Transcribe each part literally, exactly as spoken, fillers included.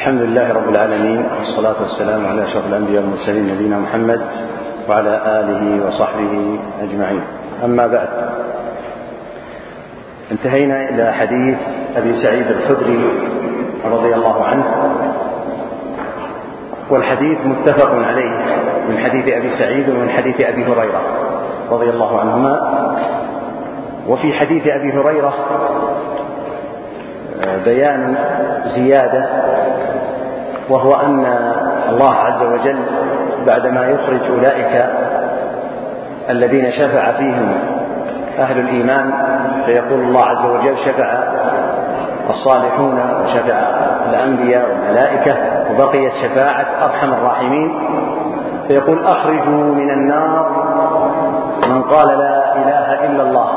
الحمد لله رب العالمين، والصلاة والسلام على أشرف الأنبياء والمرسلين نبينا محمد وعلى آله وصحبه أجمعين. أما بعد، انتهينا إلى حديث أبي سعيد الخدري رضي الله عنه، والحديث متفق عليه من حديث أبي سعيد ومن حديث أبي هريرة رضي الله عنهما. وفي حديث أبي هريرة بيان زيادة، وهو أن الله عز وجل بعدما يخرج أولئك الذين شفع فيهم أهل الإيمان، فيقول الله عز وجل: شفع الصالحون وشفع الأنبياء والملائكة وبقيت شفاعة أرحم الراحمين، فيقول: أخرجوا من النار من قال لا إله إلا الله.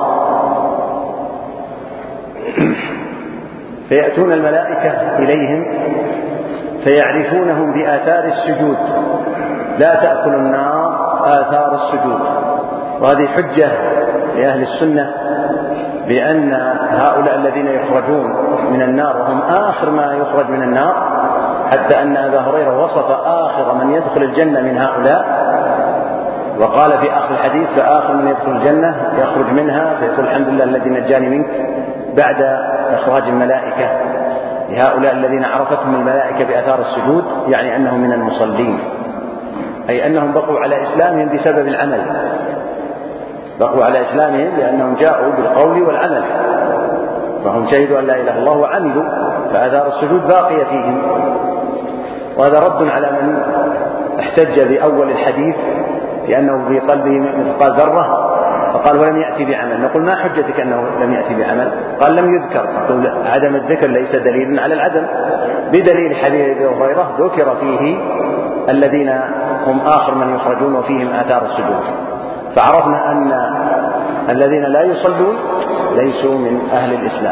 فيأتون الملائكة إليهم فيعرفونهم بآثار السجود، لا تأكل النار آثار السجود. وهذه حجة لأهل السنة بأن هؤلاء الذين يخرجون من النار وهم آخر ما يخرج من النار، حتى أن أبا هريرة وصف آخر من يدخل الجنة من هؤلاء وقال في آخر الحديث: فآخر من يدخل الجنة يخرج منها فيقول: الحمد لله الذي نجاني منك، بعد إخراج الملائكة لهؤلاء الذين عرفتهم الملائكة بآثار السجود، يعني أنهم من المصلين، أي أنهم بقوا على إسلامهم بسبب العمل، بقوا على إسلامهم لأنهم جاءوا بالقول والعمل، فهم شهدوا أن لا إله إلا الله وعملوا، فآثار السجود باقية فيهم. وهذا رد على من احتج بأول الحديث لأنه في قلبه مثقال ذرة فقال: ولم يأتي بعمل. نقول: ما حجتك أنه لم يأتي بعمل؟ قال: لم يذكر. نقول: عدم الذكر ليس دليلا على العدم، بدليل حديث أبي هريرة ذكر فيه الذين هم آخر من يخرجون وفيهم آثار السجود، فعرفنا أن الذين لا يصلون ليسوا من أهل الإسلام،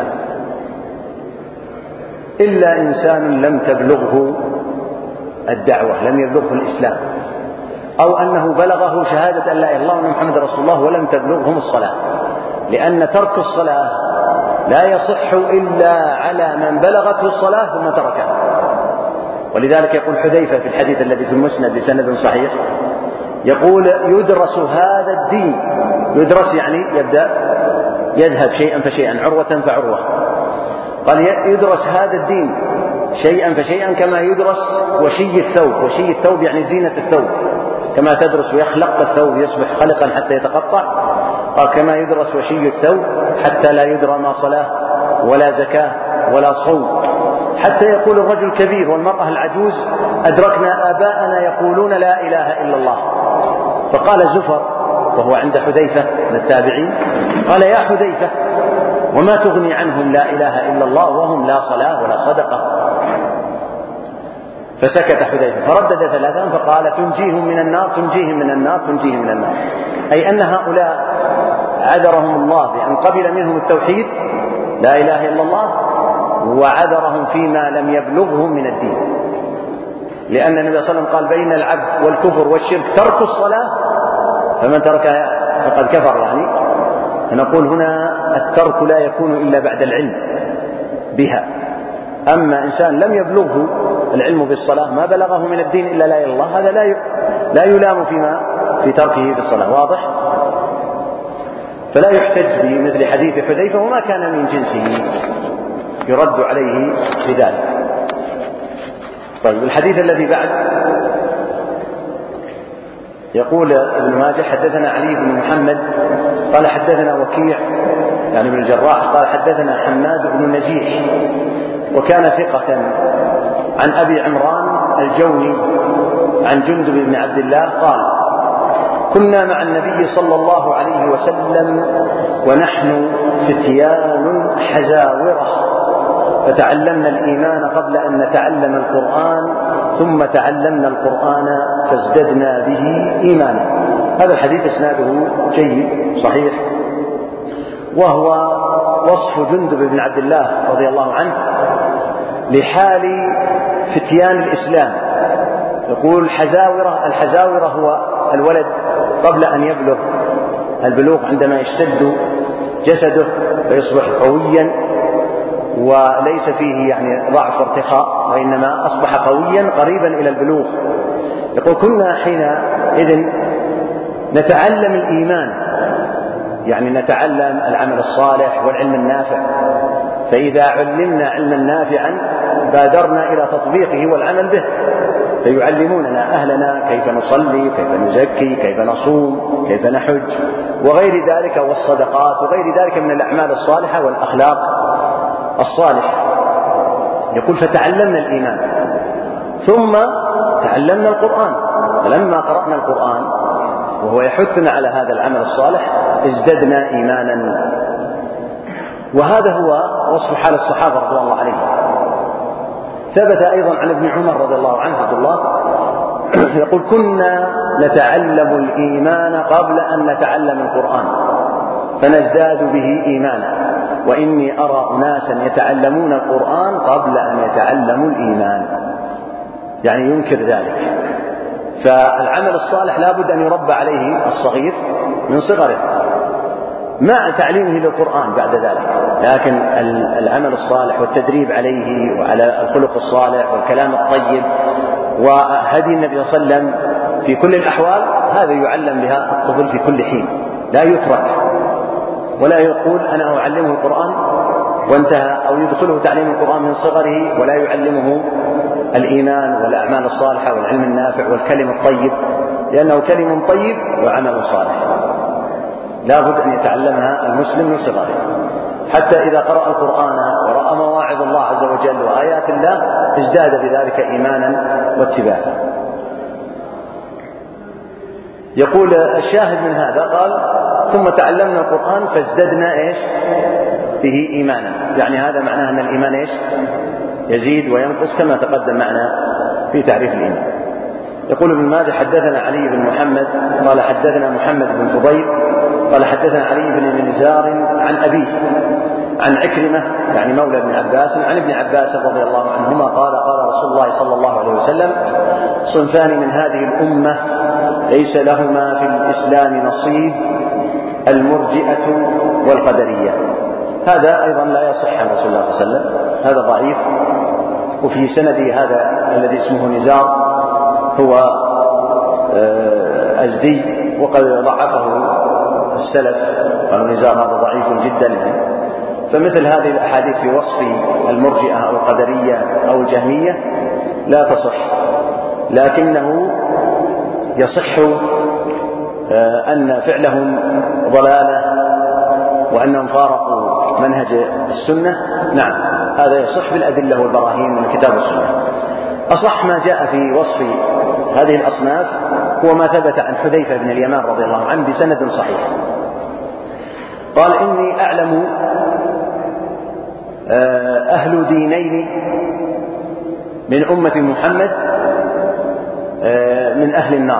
إلا إنسان لم تبلغه الدعوة، لم يبلغه الإسلام، أو أنه بلغه شهادة أن لا إله إلا الله وأن محمد رسول الله ولم تبلغهم الصلاة، لأن ترك الصلاة لا يصح إلا على من بلغته الصلاة ثم تركها. ولذلك يقول حذيفة في الحديث الذي في المسند بسند صحيح، يقول: يدرس هذا الدين، يدرس يعني يبدأ يذهب شيئا فشيئا، عروة فعروة. قال: يدرس هذا الدين شيئا فشيئا كما يدرس وشي الثوب. وشي الثوب يعني زينة الثوب، كما تدرس ويخلق الثوب يصبح خلقا حتى يتقطع، قال: كما يدرس وشي الثوب حتى لا يدرى ما صلاة ولا زكاة ولا صوم، حتى يقول الرجل الكبير والمرأة العجوز: أدركنا آباءنا يقولون لا إله إلا الله. فقال زفر وهو عند حذيفة من التابعين، قال: يا حذيفة، وما تغني عنهم لا إله إلا الله وهم لا صلاة ولا صدقة؟ فسكت حذيفة فردد ثلاثا فقال: تنجيهم من النار، تنجيهم من النار، تنجيهم من النار. أي أن هؤلاء عذرهم الله بأن قبل منهم التوحيد لا إله إلا الله، وعذرهم فيما لم يبلغهم من الدين، لأن النبي صلى الله عليه وسلم قال: بين العبد والكفر والشرك ترك الصلاة، فمن تركها فقد كفر. يعني فنقول هنا الترك لا يكون إلا بعد العلم بها. أما إنسان لم يبلغه العلم بالصلاة، ما بلغه من الدين إلا لا إله إلا الله، هذا لا لا يلام فيما في تركه بالصلاة، واضح؟ فلا يحتج بمثل حديث حذيفة، وما كان من جنسه يرد عليه بذلك. طيب، الحديث الذي بعد يقول ابن ماجه: حدثنا علي بن محمد قال حدثنا وكيع يعني بن الجراح قال حدثنا حماد بن نجيح، وكان ثقة، عن أبي عمران الجوني عن جندب بن عبد الله قال: كنا مع النبي صلى الله عليه وسلم ونحن فتيان حزاورة، فتعلمنا الإيمان قبل أن نتعلم القرآن، ثم تعلمنا القرآن فازددنا به إيمانا. هذا الحديث إسناده جيد صحيح، وهو وصف جندب بن عبد الله رضي الله عنه لحال فتيان الإسلام. يقول حزاورة، الحزاورة هو الولد قبل أن يبلغ البلوغ، عندما يشتد جسده فيصبح قويا وليس فيه يعني ضعف وارتخاء، وإنما أصبح قويا قريبا إلى البلوغ. يقول كنا حينئذ نتعلم الإيمان، يعني نتعلم العمل الصالح والعلم النافع، فإذا علمنا علما نافعا بادرنا إلى تطبيقه والعمل به، فيعلموننا أهلنا كيف نصلي، كيف نزكي، كيف نصوم، كيف نحج وغير ذلك، والصدقات وغير ذلك من الأعمال الصالحة والأخلاق الصالحة. يقول فتعلمنا الإيمان ثم تعلمنا القرآن، فلما قرأنا القرآن وهو يحثنا على هذا العمل الصالح ازددنا إيمانا. وهذا هو وصف حال الصحابة رضي الله عليهم. ثبت أيضا عن ابن عمر رضي الله عنه عبد الله يقول كنا نتعلم الإيمان قبل أن نتعلم القرآن فنزداد به إيمانا، وإني أرى أناسا يتعلمون القرآن قبل أن يتعلموا الإيمان، يعني ينكر ذلك. فالعمل الصالح لا بد أن يربى عليه الصغير من صغره مع تعليمه للقرآن بعد ذلك، لكن العمل الصالح والتدريب عليه وعلى الخلق الصالح والكلام الطيب وهدي النبي صلى الله عليه وسلم في كل الأحوال، هذا يعلم بها الطفل في كل حين، لا يترك ولا يقول أنا أعلمه القرآن وانتهى، أو يدخله تعليم القرآن من صغره ولا يعلمه الإيمان والأعمال الصالحة والعلم النافع والكلم الطيب، لأنه كلم طيب وعمل صالح لا بد أن يتعلمها المسلم من صغره، حتى إذا قرأ القرآن ورأى مواعظ الله عز وجل وآيات الله ازداد بذلك إيمانا واتباعا. يقول الشاهد من هذا قال ثم تعلمنا القرآن فازددنا إيش به إيمانا، يعني هذا معناه أن الإيمان إيش يزيد وينقص كما تقدم معنا في تعريف الإيمان. يقول ابن ماجه حدثنا علي بن محمد قال حدثنا محمد بن فضيل قال حدثنا علي بن منزار عن أبيه عن عكرمة يعني مولى ابن عباس عن ابن عباس رضي الله عنهما قال قال رسول الله صلى الله عليه وسلم صنفان من هذه الأمة ليس لهما في الإسلام نصيب المرجئة والقدرية. هذا أيضا لا يصح عن رسول الله صلى الله عليه وسلم، هذا ضعيف، وفي سندي هذا الذي اسمه نزار هو أزدي وقد ضعفه السلف، قالوا نزار هذا ضعيف جدا يعني. فمثل هذه الأحاديث في وصف المرجئة أو القدرية أو الجهمية لا تصح، لكنه يصح أن فعلهم ضلالة وأنهم فارقوا منهج السنة، نعم هذا يصح بالأدلة والبراهين من الكتاب والسنة. أصح ما جاء في وصف هذه الأصناف هو ما ثبت عن حذيفة بن اليمان رضي الله عنه بسند صحيح قال إني أعلم أهل دينين من أمة محمد من أهل النار،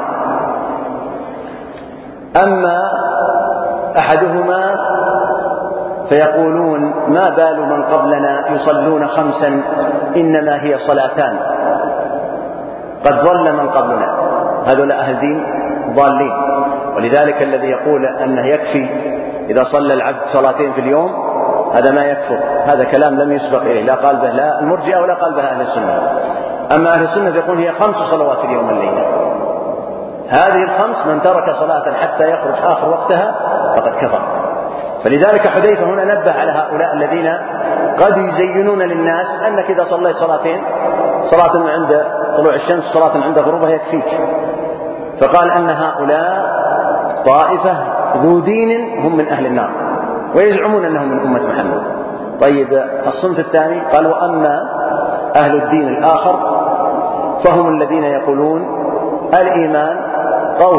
أما أحدهما فيقولون ما بال من قبلنا يصلون خمسا إنما هي صلاتان قد ضل من قبلنا. هذولا أهل دين ضالين، ولذلك الذي يقول أنه يكفي إذا صلى العبد صلاتين في اليوم هذا ما يكفر، هذا كلام لم يسبق إليه لا قال به لا المرجئة ولا قال به أهل السنة. أما أهل السنة يقول هي خمس صلوات في اليوم والليلة، هذه الخمس من ترك صلاة حتى يخرج آخر وقتها فقد كفر. فلذلك حذيفة هنا نبه على هؤلاء الذين قد يزينون للناس أنك إذا صليت صلاتين، صلاة عند طلوع الشمس صلاة عند غروبها يكفيك، فقال أن هؤلاء طائفة ذو دين هم من أهل النار ويزعمون أنهم من أمة محمد. طيب الصنف الثاني قال وأما أهل الدين الآخر فهم الذين يقولون الإيمان قول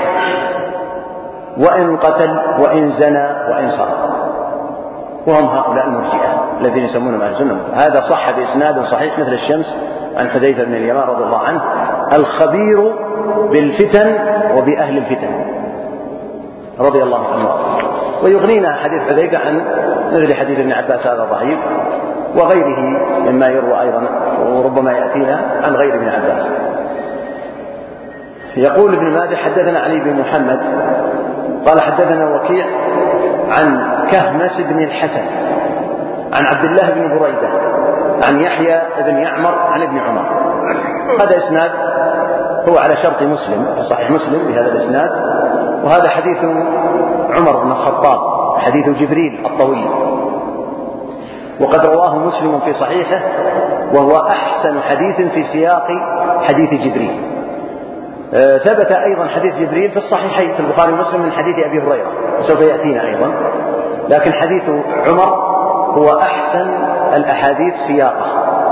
وإن قتل وإن زنى وإن سرق، وهم هؤلاء المرجئة الذين يسمونهم أهل السنة. هذا صح بإسناد صحيح مثل الشمس عن حذيفة بن اليمان رضي الله عنه الخبير بالفتن وبأهل الفتن رضي الله عنه. ويغنينا حديث حذيفة عن مثل حديث ابن عباس هذا ضعيف وغيره مما يروى أيضا وربما يأتينا عن غير ابن عباس. يقول ابن ماجه حدثنا علي بن محمد قال حدثنا وكيع عن كهمس بن الحسن عن عبد الله بن بريدة عن يحيى بن يعمر عن ابن عمر. هذا إسناد هو على شرط مسلم في صحيح مسلم بهذا الإسناد. وهذا حديث عمر بن الخطاب حديث جبريل الطويل، وقد رواه مسلم في صحيحه، وهو أحسن حديث في سياق حديث جبريل. آه ثبت أيضا حديث جبريل في الصحيحين في البخاري ومسلم من حديث أبي هريرة وسوف يأتينا أيضا، لكن حديث عمر هو أحسن الأحاديث سياقه.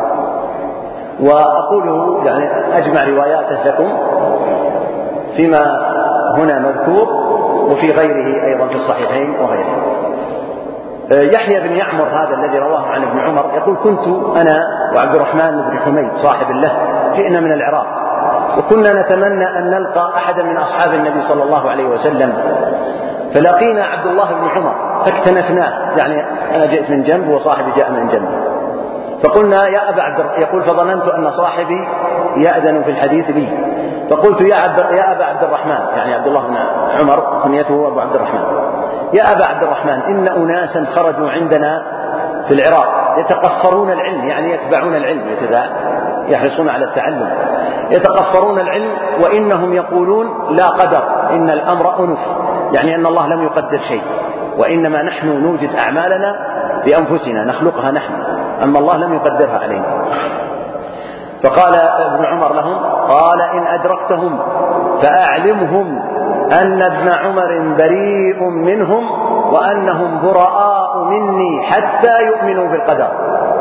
وأقوله يعني أجمع رواياته لكم فيما هنا مذكور وفي غيره أيضا في الصحيحين وغيره. يحيى بن يعمر هذا الذي رواه عن ابن عمر يقول: كنت أنا وعبد الرحمن بن حميد صاحب له جئنا من العراق، وكنا نتمنى أن نلقى أحدا من أصحاب النبي صلى الله عليه وسلم، فلقينا عبد الله بن عمر فاكتنفناه، يعني أنا جئت من جنب وصاحبي جاء من جنب، فقلنا يا أبا عبد يقول فظننت أن صاحبي يأذن في الحديث لي، فقلت يا, عبد يا أبا عبد الرحمن، يعني عبد الله بن عمر كنيته أبو عبد الرحمن، يا أبا عبد الرحمن إن أناسا خرجوا عندنا في العراق يتقفرون العلم، يعني يتبعون العلم، يحرصون على التعلم، يتقفرون العلم، وإنهم يقولون لا قدر، إن الأمر أنف، يعني أن الله لم يقدر شيء، وإنما نحن نوجد أعمالنا بأنفسنا نخلقها نحن، أما الله لم يقدرها علينا. فقال ابن عمر لهم: قال إن أدركتهم فأعلمهم أن ابن عمر بريء منهم وأنهم براء مني حتى يؤمنوا بالقدر.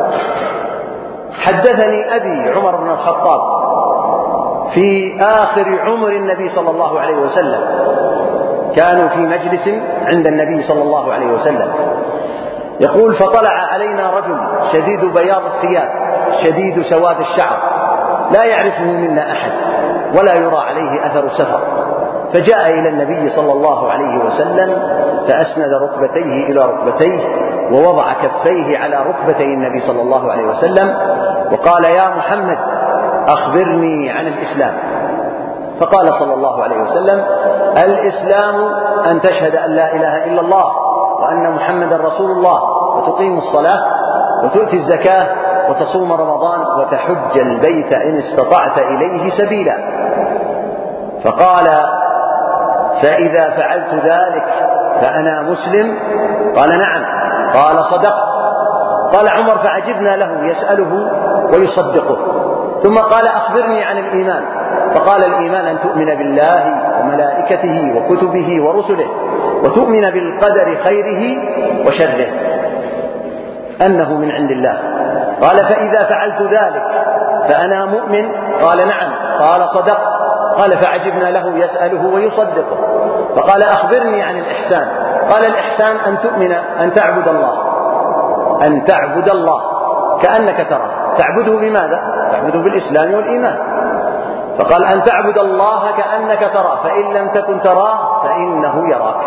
حدثني أبي عمر بن الخطاب في آخر عمر النبي صلى الله عليه وسلم، كانوا في مجلس عند النبي صلى الله عليه وسلم، يقول: فطلع علينا رجل شديد بياض الثياب شديد سواد الشعر لا يعرفه منا أحد ولا يرى عليه أثر سفر، فجاء إلى النبي صلى الله عليه وسلم فأسند ركبتيه إلى ركبتيه ووضع كفيه على ركبتي النبي صلى الله عليه وسلم وقال: يا محمد أخبرني عن الإسلام. فقال صلى الله عليه وسلم: الإسلام أن تشهد أن لا إله إلا الله وأن محمدا رسول الله، وتقيم الصلاة وتؤتي الزكاة وتصوم رمضان وتحج البيت إن استطعت إليه سبيلا. فقال: فإذا فعلت ذلك فأنا مسلم؟ قال: نعم. قال: صدقت. قال عمر: فعجبنا له يسأله ويصدقه، ثم قال: أخبرني عن الإيمان. فقال: الإيمان أن تؤمن بالله وملائكته وكتبه ورسله وتؤمن بالقدر خيره وشره أنه من عند الله. قال: فإذا فعلت ذلك فأنا مؤمن؟ قال: نعم. قال: صدقت. قال: فعجبنا له يسأله ويصدقه. فقال: أخبرني عن الإحسان. قال: الإحسان أن تؤمن أن تعبد الله أن تعبد الله كأنك تراه. تعبده بماذا؟ تعبده بالإسلام والإيمان. فقال: أن تعبد الله كأنك تراه، فإن لم تكن تراه فإنه يراك.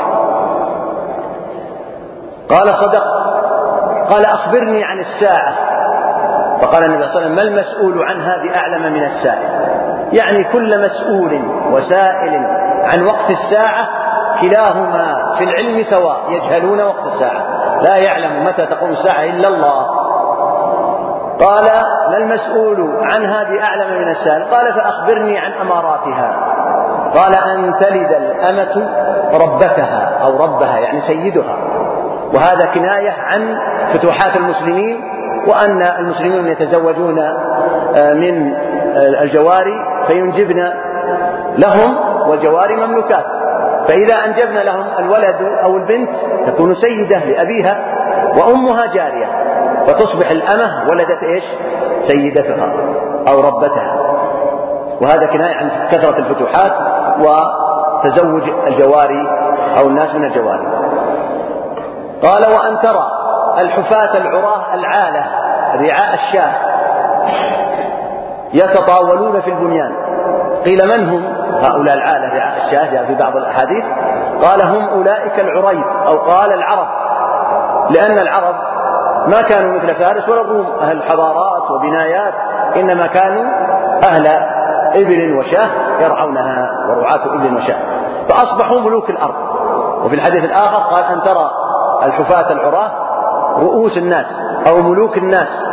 قال: صدقت. قال: أخبرني عن الساعة. فقال النبي صلى الله عليه وسلم: ما المسؤول عنها بأعلم من السائل؟ يعني كل مسؤول وسائل عن وقت الساعة كلاهما في العلم سواء، يجهلون وقت الساعة، لا يعلم متى تقوم الساعة إلا الله. قال: ما المسؤول عنها بأعلم من السائل؟ قال: فأخبرني عن أماراتها. قال: أن تلد الأمة ربتها أو ربها، يعني سيدها، وهذا كناية عن فتوحات المسلمين، وأن المسلمين يتزوجون من الجواري فينجبن لهم، والجواري مملوكات، فإذا أنجبن لهم الولد أو البنت تكون سيدة لأبيها وأمها جارية، فتصبح الأمة ولدت إيش؟ سيدتها أو ربتها. وهذا كناية عن كثرة الفتوحات وتزوج الجواري أو الناس من الجواري. قال: وأن ترى الحفاة العراة العالة رعاء الشاة يتطاولون في البنيان. قيل: من هم هؤلاء العالة رعاء الشاة؟ جاء في بعض الأحاديث قال: هم أولئك العريب، أو قال العرب، لأن العرب ما كانوا مثل فارس ولا الروم أهل حضارات وبنايات، إنما كانوا أهل إبل وشاة يرعونها، ورعاة إبل وشاة، فأصبحوا ملوك الأرض. وفي الحديث الآخر قال: أن ترى الحفاة العراة رؤوس الناس أو ملوك الناس.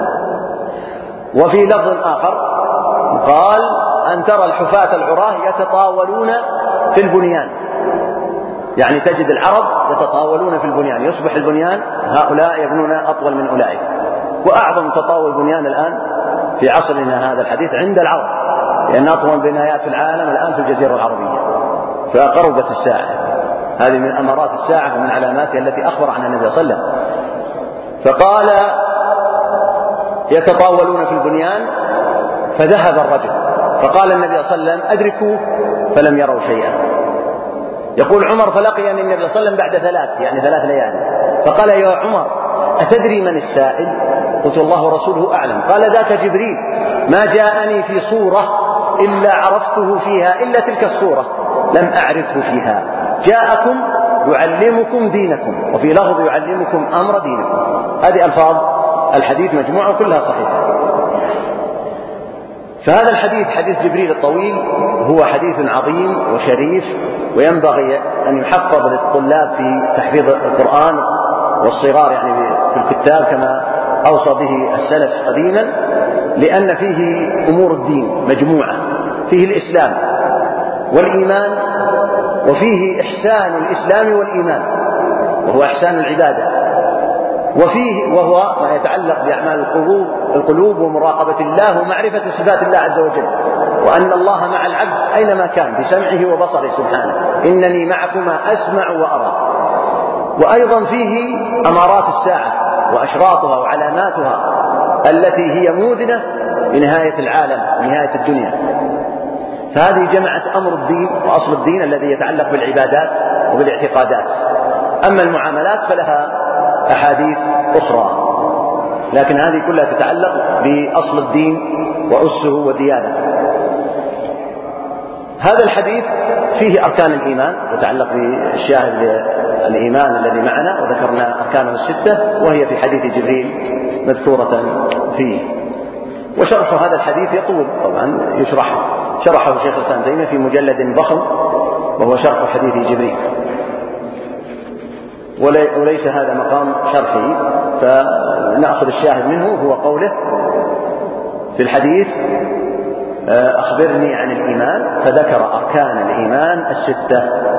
وفي لفظ آخر قال أن ترى الحفاة العراة يتطاولون في البنيان، يعني تجد العرب يتطاولون في البنيان، يصبح البنيان هؤلاء يبنون أطول من أولئك. وأعظم تطاول بنيان الآن في عصرنا هذا الحديث عند العرب، لأن أطول بنايات العالم الآن في الجزيرة العربية، فقربت الساعة. هذه من أمارات الساعة ومن علاماتها التي أخبر عنها النبي صلى الله عليه وسلم. فقال يتطاولون في البنيان، فذهب الرجل فقال النبي صلى الله عليه وسلم أدركوا، فلم يروا شيئا. يقول عمر فلقيني النبي صلى الله عليه وسلم بعد ثلاث يعني ثلاث ليالي، فقال يا عمر أتدري من السائل؟ قلت الله ورسوله أعلم. قال ذاك جبريل، ما جاءني في صورة إلا عرفته فيها إلا تلك الصورة لم أعرفه فيها، جاءكم يعلمكم دينكم، وفي لفظ يعلمكم أمر دينكم. هذه ألفاظ الحديث مجموعة كلها صحيحة. فهذا الحديث حديث جبريل الطويل هو حديث عظيم وشريف، وينبغي أن يحفظ للطلاب في تحفيظ القرآن والصغار يعني في الكتاب كما أوصى به السلف قديما، لأن فيه أمور الدين مجموعة، فيه الإسلام والإيمان، وفيه إحسان الإسلام والإيمان وهو إحسان العبادة، وفيه وهو ما يتعلق بأعمال القلوب القلوب ومراقبة الله ومعرفة صفات الله عز وجل، وأن الله مع العبد أينما كان بسمعه وبصره سبحانه، إنني معكما أسمع وأرى. وأيضا فيه أمارات الساعة وأشراطها وعلاماتها التي هي موذنة بنهاية العالم ونهاية الدنيا. فهذه جمعت أمر الدين وأصل الدين الذي يتعلق بالعبادات وبالاعتقادات. أما المعاملات فلها أحاديث أخرى، لكن هذه كلها تتعلق بأصل الدين وأسه وديانته. هذا الحديث فيه أركان الإيمان، يتعلق بالشاهد الإيمان الذي معنا، وذكرنا أركانه الستة وهي في حديث جبريل مذكورة فيه. وشرح هذا الحديث يطول طبعا، يشرح شرحه شيخ الإسلام ابن تيمية في مجلد ضخم وهو شرح حديث جبريل، وليس هذا مقام شرحه، فنأخذ الشاهد منه هو قوله في الحديث أخبرني عن الإيمان، فذكر أركان الإيمان الستة.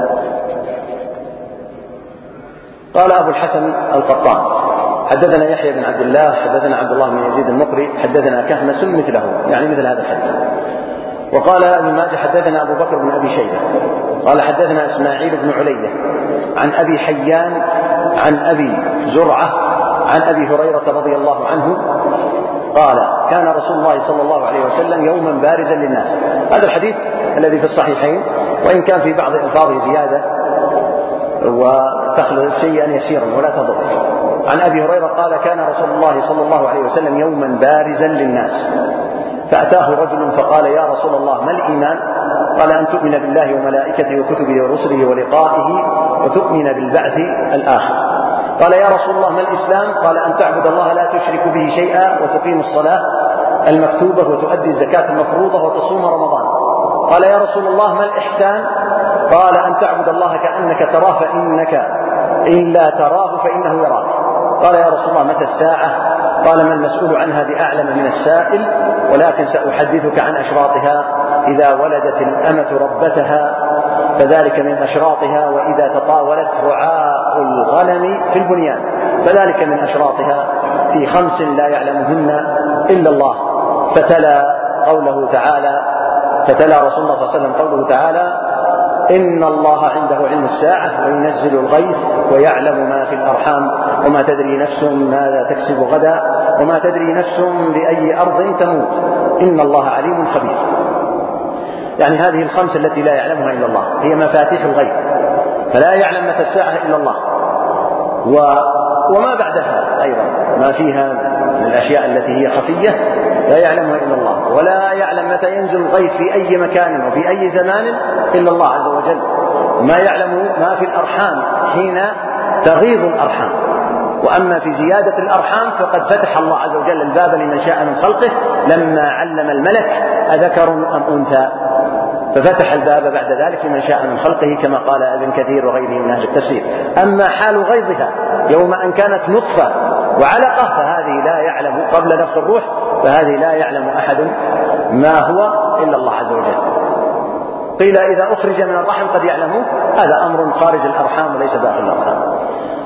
قال أبو الحسن القطان حدثنا يحيى بن عبد الله حدثنا عبد الله بن يزيد المقري حدثنا كهمس مثله يعني مثل هذا الحديث. وقال ابن ماجه حدثنا أبو بكر بن أبي شيبة قال حدثنا إسماعيل بن علية عن أبي حيان عن أبي زرعة عن أبي هريرة رضي الله عنه قال كان رسول الله صلى الله عليه وسلم يوما بارزا للناس. هذا الحديث الذي في الصحيحين، وإن كان في بعض ألفاظه زيادة وتخلط شيئا يسيرا ولا تضر. عن أبي هريرة قال كان رسول الله صلى الله عليه وسلم يوما بارزا للناس، فأتاه رجل فقال يا رسول الله ما الإيمان؟ قال أن تؤمن بالله وملائكته وكتبه ورسله ولقائه وتؤمن بالبعث الآخر. قال يا رسول الله ما الإسلام؟ قال أن تعبد الله لا تشرك به شيئا وتقيم الصلاة المكتوبة وتؤدي الزكاة المفروضة وتصوم رمضان. قال يا رسول الله ما الإحسان؟ قال أن تعبد الله كأنك تراه فإنك إن لا تراه فإنه يراك. قال يا رسول الله متى الساعة؟ قال ما المسؤول عنها بأعلم من السائل، ولكن سأحدثك عن أشراطها. إذا ولدت الأمة ربتها فذلك من أشراطها، وإذا تطاولت رعاء الغنم في البنيان فذلك من أشراطها، في خمس لا يعلمهن إلا الله. فتلا قوله تعالى فتلا رسول الله صلى الله عليه وسلم قوله تعالى إن الله عنده علم الساعة وينزل الغيث ويعلم ما في الأرحام وما تدري نفس ماذا تكسب غدا وما تدري نفس بأي أرض تموت إن الله عليم خبير. يعني هذه الخمس التي لا يعلمها إلا الله هي مفاتيح الغيب، فلا يعلم متى الساعة إلا الله، و... وما بعدها أيضا ما فيها من الأشياء التي هي خفية لا يعلمها إلا الله، ولا يعلم متى ينزل الغيث في أي مكان وفي أي زمان إلا الله عز وجل. ما يعلم ما في الأرحام حين تغيض الأرحام. وأما في زيادة الأرحام فقد فتح الله عز وجل الباب لمن شاء من خلقه لما علم الملك أذكر أم أنثى، ففتح الباب بعد ذلك لمن شاء من خلقه كما قال ابن كثير وغيره من أهل التفسير. أما حال غيظها يوم أن كانت نطفة وعلقة فهذه لا يعلم قبل نفخ الروح، فهذه لا يعلم أحد ما هو إلا الله عز وجل. قيل إذا أخرج من الرحم قد يعلمه، هذا أمر خارج الأرحام وليس داخل الأرحام.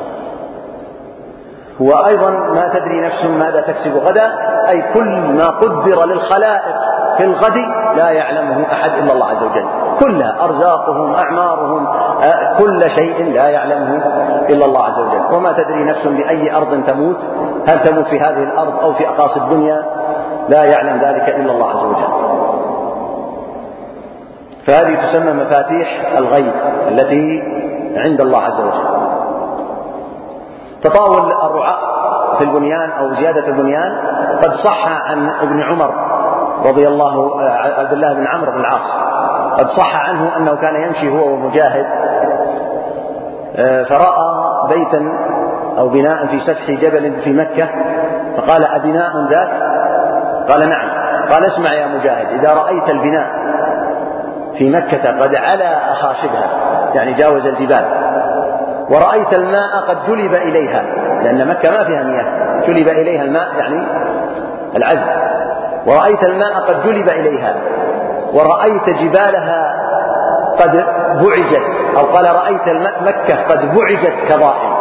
وأيضا ما تدري نفس ماذا تكسب غدا، أي كل ما قدر للخلائق في الغد لا يعلمه أحد إلا الله عز وجل، كلها أرزاقهم أعمارهم كل شيء لا يعلمه إلا الله عز وجل. وما تدري نفس بأي أرض تموت، هل تموت في هذه الأرض أو في أقاصي الدنيا، لا يعلم ذلك إلا الله عز وجل. فهذه تسمى مفاتيح الغيب التي عند الله عز وجل. تطاول الرعاء في البنيان أو زيادة البنيان قد صح عن ابن عمر رضي الله عبد الله بن عمرو بن العاص، قد صح عنه أنه كان يمشي هو ومجاهد فرأى بيتا أو بناء في سفح جبل في مكة، فقال أبناء ذاك؟ قال نعم. قال اسمع يا مجاهد، إذا رأيت البناء في مكة قد علا أخاشبها يعني جاوز الجبال، ورأيت الماء قد جلب إليها، لأن مكة ما فيها مياه، جلب إليها الماء يعني العذب، ورأيت الماء قد جلب إليها، ورأيت جبالها قد بعجت، أو قال رأيت مكة قد بعجت كضائم،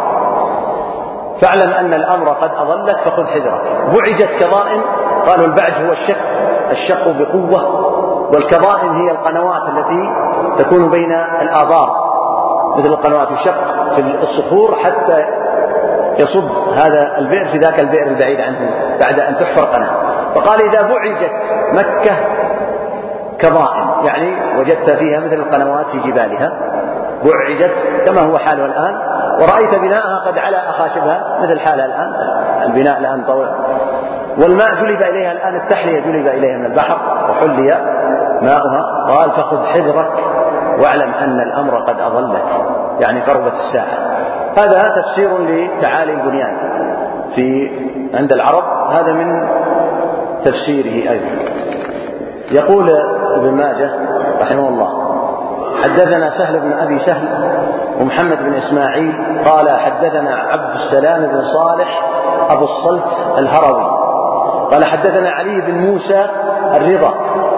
فاعلم أن الأمر قد أضلك فخذ حذرك. بعجت كضائم، قالوا البعج هو الشق، الشق بقوة، والكضائم هي القنوات التي تكون بين الآبار مثل القنوات الشق في الصخور حتى يصب هذا البئر في ذاك البئر البعيد عنه بعد أن تحفر قناة. فقال إذا بعجت مكة كضائم يعني وجدت فيها مثل القنوات في جبالها، بعجت كما هو حالها الآن، ورأيت بناءها قد علا أخاشبها مثل حالها الآن، البناء الآن طويل، والماء جلب إليها الآن، التحلية جلب إليها من البحر وحلي ماؤها. قال فخذ حذرك واعلم أن الأمر قد أضلك، يعني قربت الساعة. هذا تفسير لتعالي البنيان في عند العرب، هذا من تفسيره أيضا. يقول ابن ماجه رحمه الله حدثنا سهل بن أبي سهل ومحمد بن إسماعيل قال حدثنا عبد السلام بن صالح أبو الصلت الهروي قال حدثنا علي بن موسى الرضا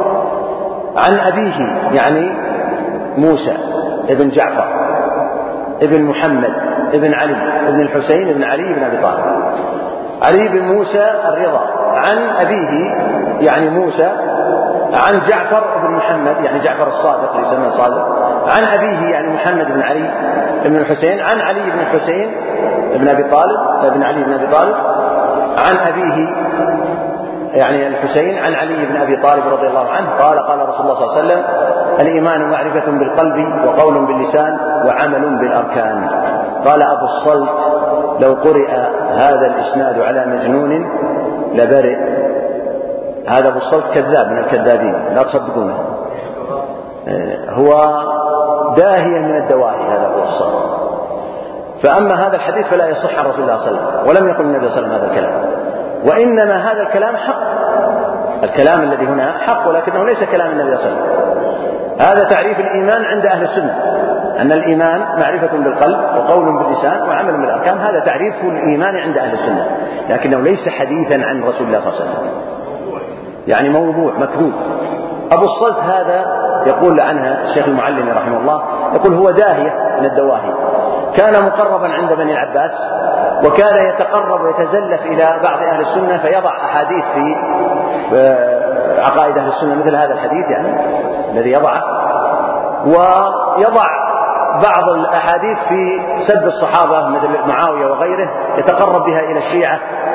عن أبيه يعني موسى ابن جعفر ابن محمد ابن علي ابن الحسين ابن علي بن أبي طالب. علي بن موسى الرضا عن أبيه يعني موسى عن جعفر بن محمد يعني جعفر الصادق يسمى الصادق، عن أبيه يعني محمد بن علي بن الحسين عن علي بن الحسين بن أبي طالب ابن علي بن أبي طالب عن أبيه يعني الحسين عن علي بن أبي طالب رضي الله عنه قال قال رسول الله صلى الله عليه وسلم الإيمان معرفة بالقلب وقول باللسان وعمل بالأركان. قال أبو الصلت لو قرئ هذا الإسناد على مجنون لبرئ. هذا أبو الصلت كذاب من الكذابين لا تصدقونه، هو داهية من الدواهي هذا أبو الصلت. فأما هذا الحديث فلا يصح عن رسول الله صلى الله عليه وسلم، ولم يقل النبي صلى الله عليه وسلم هذا الكلام، وإنما هذا الكلام حق، الكلام الذي هنا حق ولكنه ليس كلام النبي صلى الله عليه وسلم. هذا تعريف الإيمان عند أهل السنة، أن الإيمان معرفة بالقلب وقول باللسان وعمل بالأركان، هذا تعريف الإيمان عند أهل السنة، لكنه ليس حديثا عن رسول الله صلى الله عليه وسلم، يعني موضوع مكذوب. أبو الصلت هذا يقول عنها الشيخ المعلمي رحمه الله يقول هو داهية من الدواهي، كان مقربا عند بني العباس وكان يتقرب ويتزلف إلى بعض أهل السنة فيضع أحاديث في عقائد أهل السنة مثل هذا الحديث يعني الذي يضعه، ويضع بعض الأحاديث في سب الصحابة مثل معاوية وغيره يتقرب بها إلى الشيعة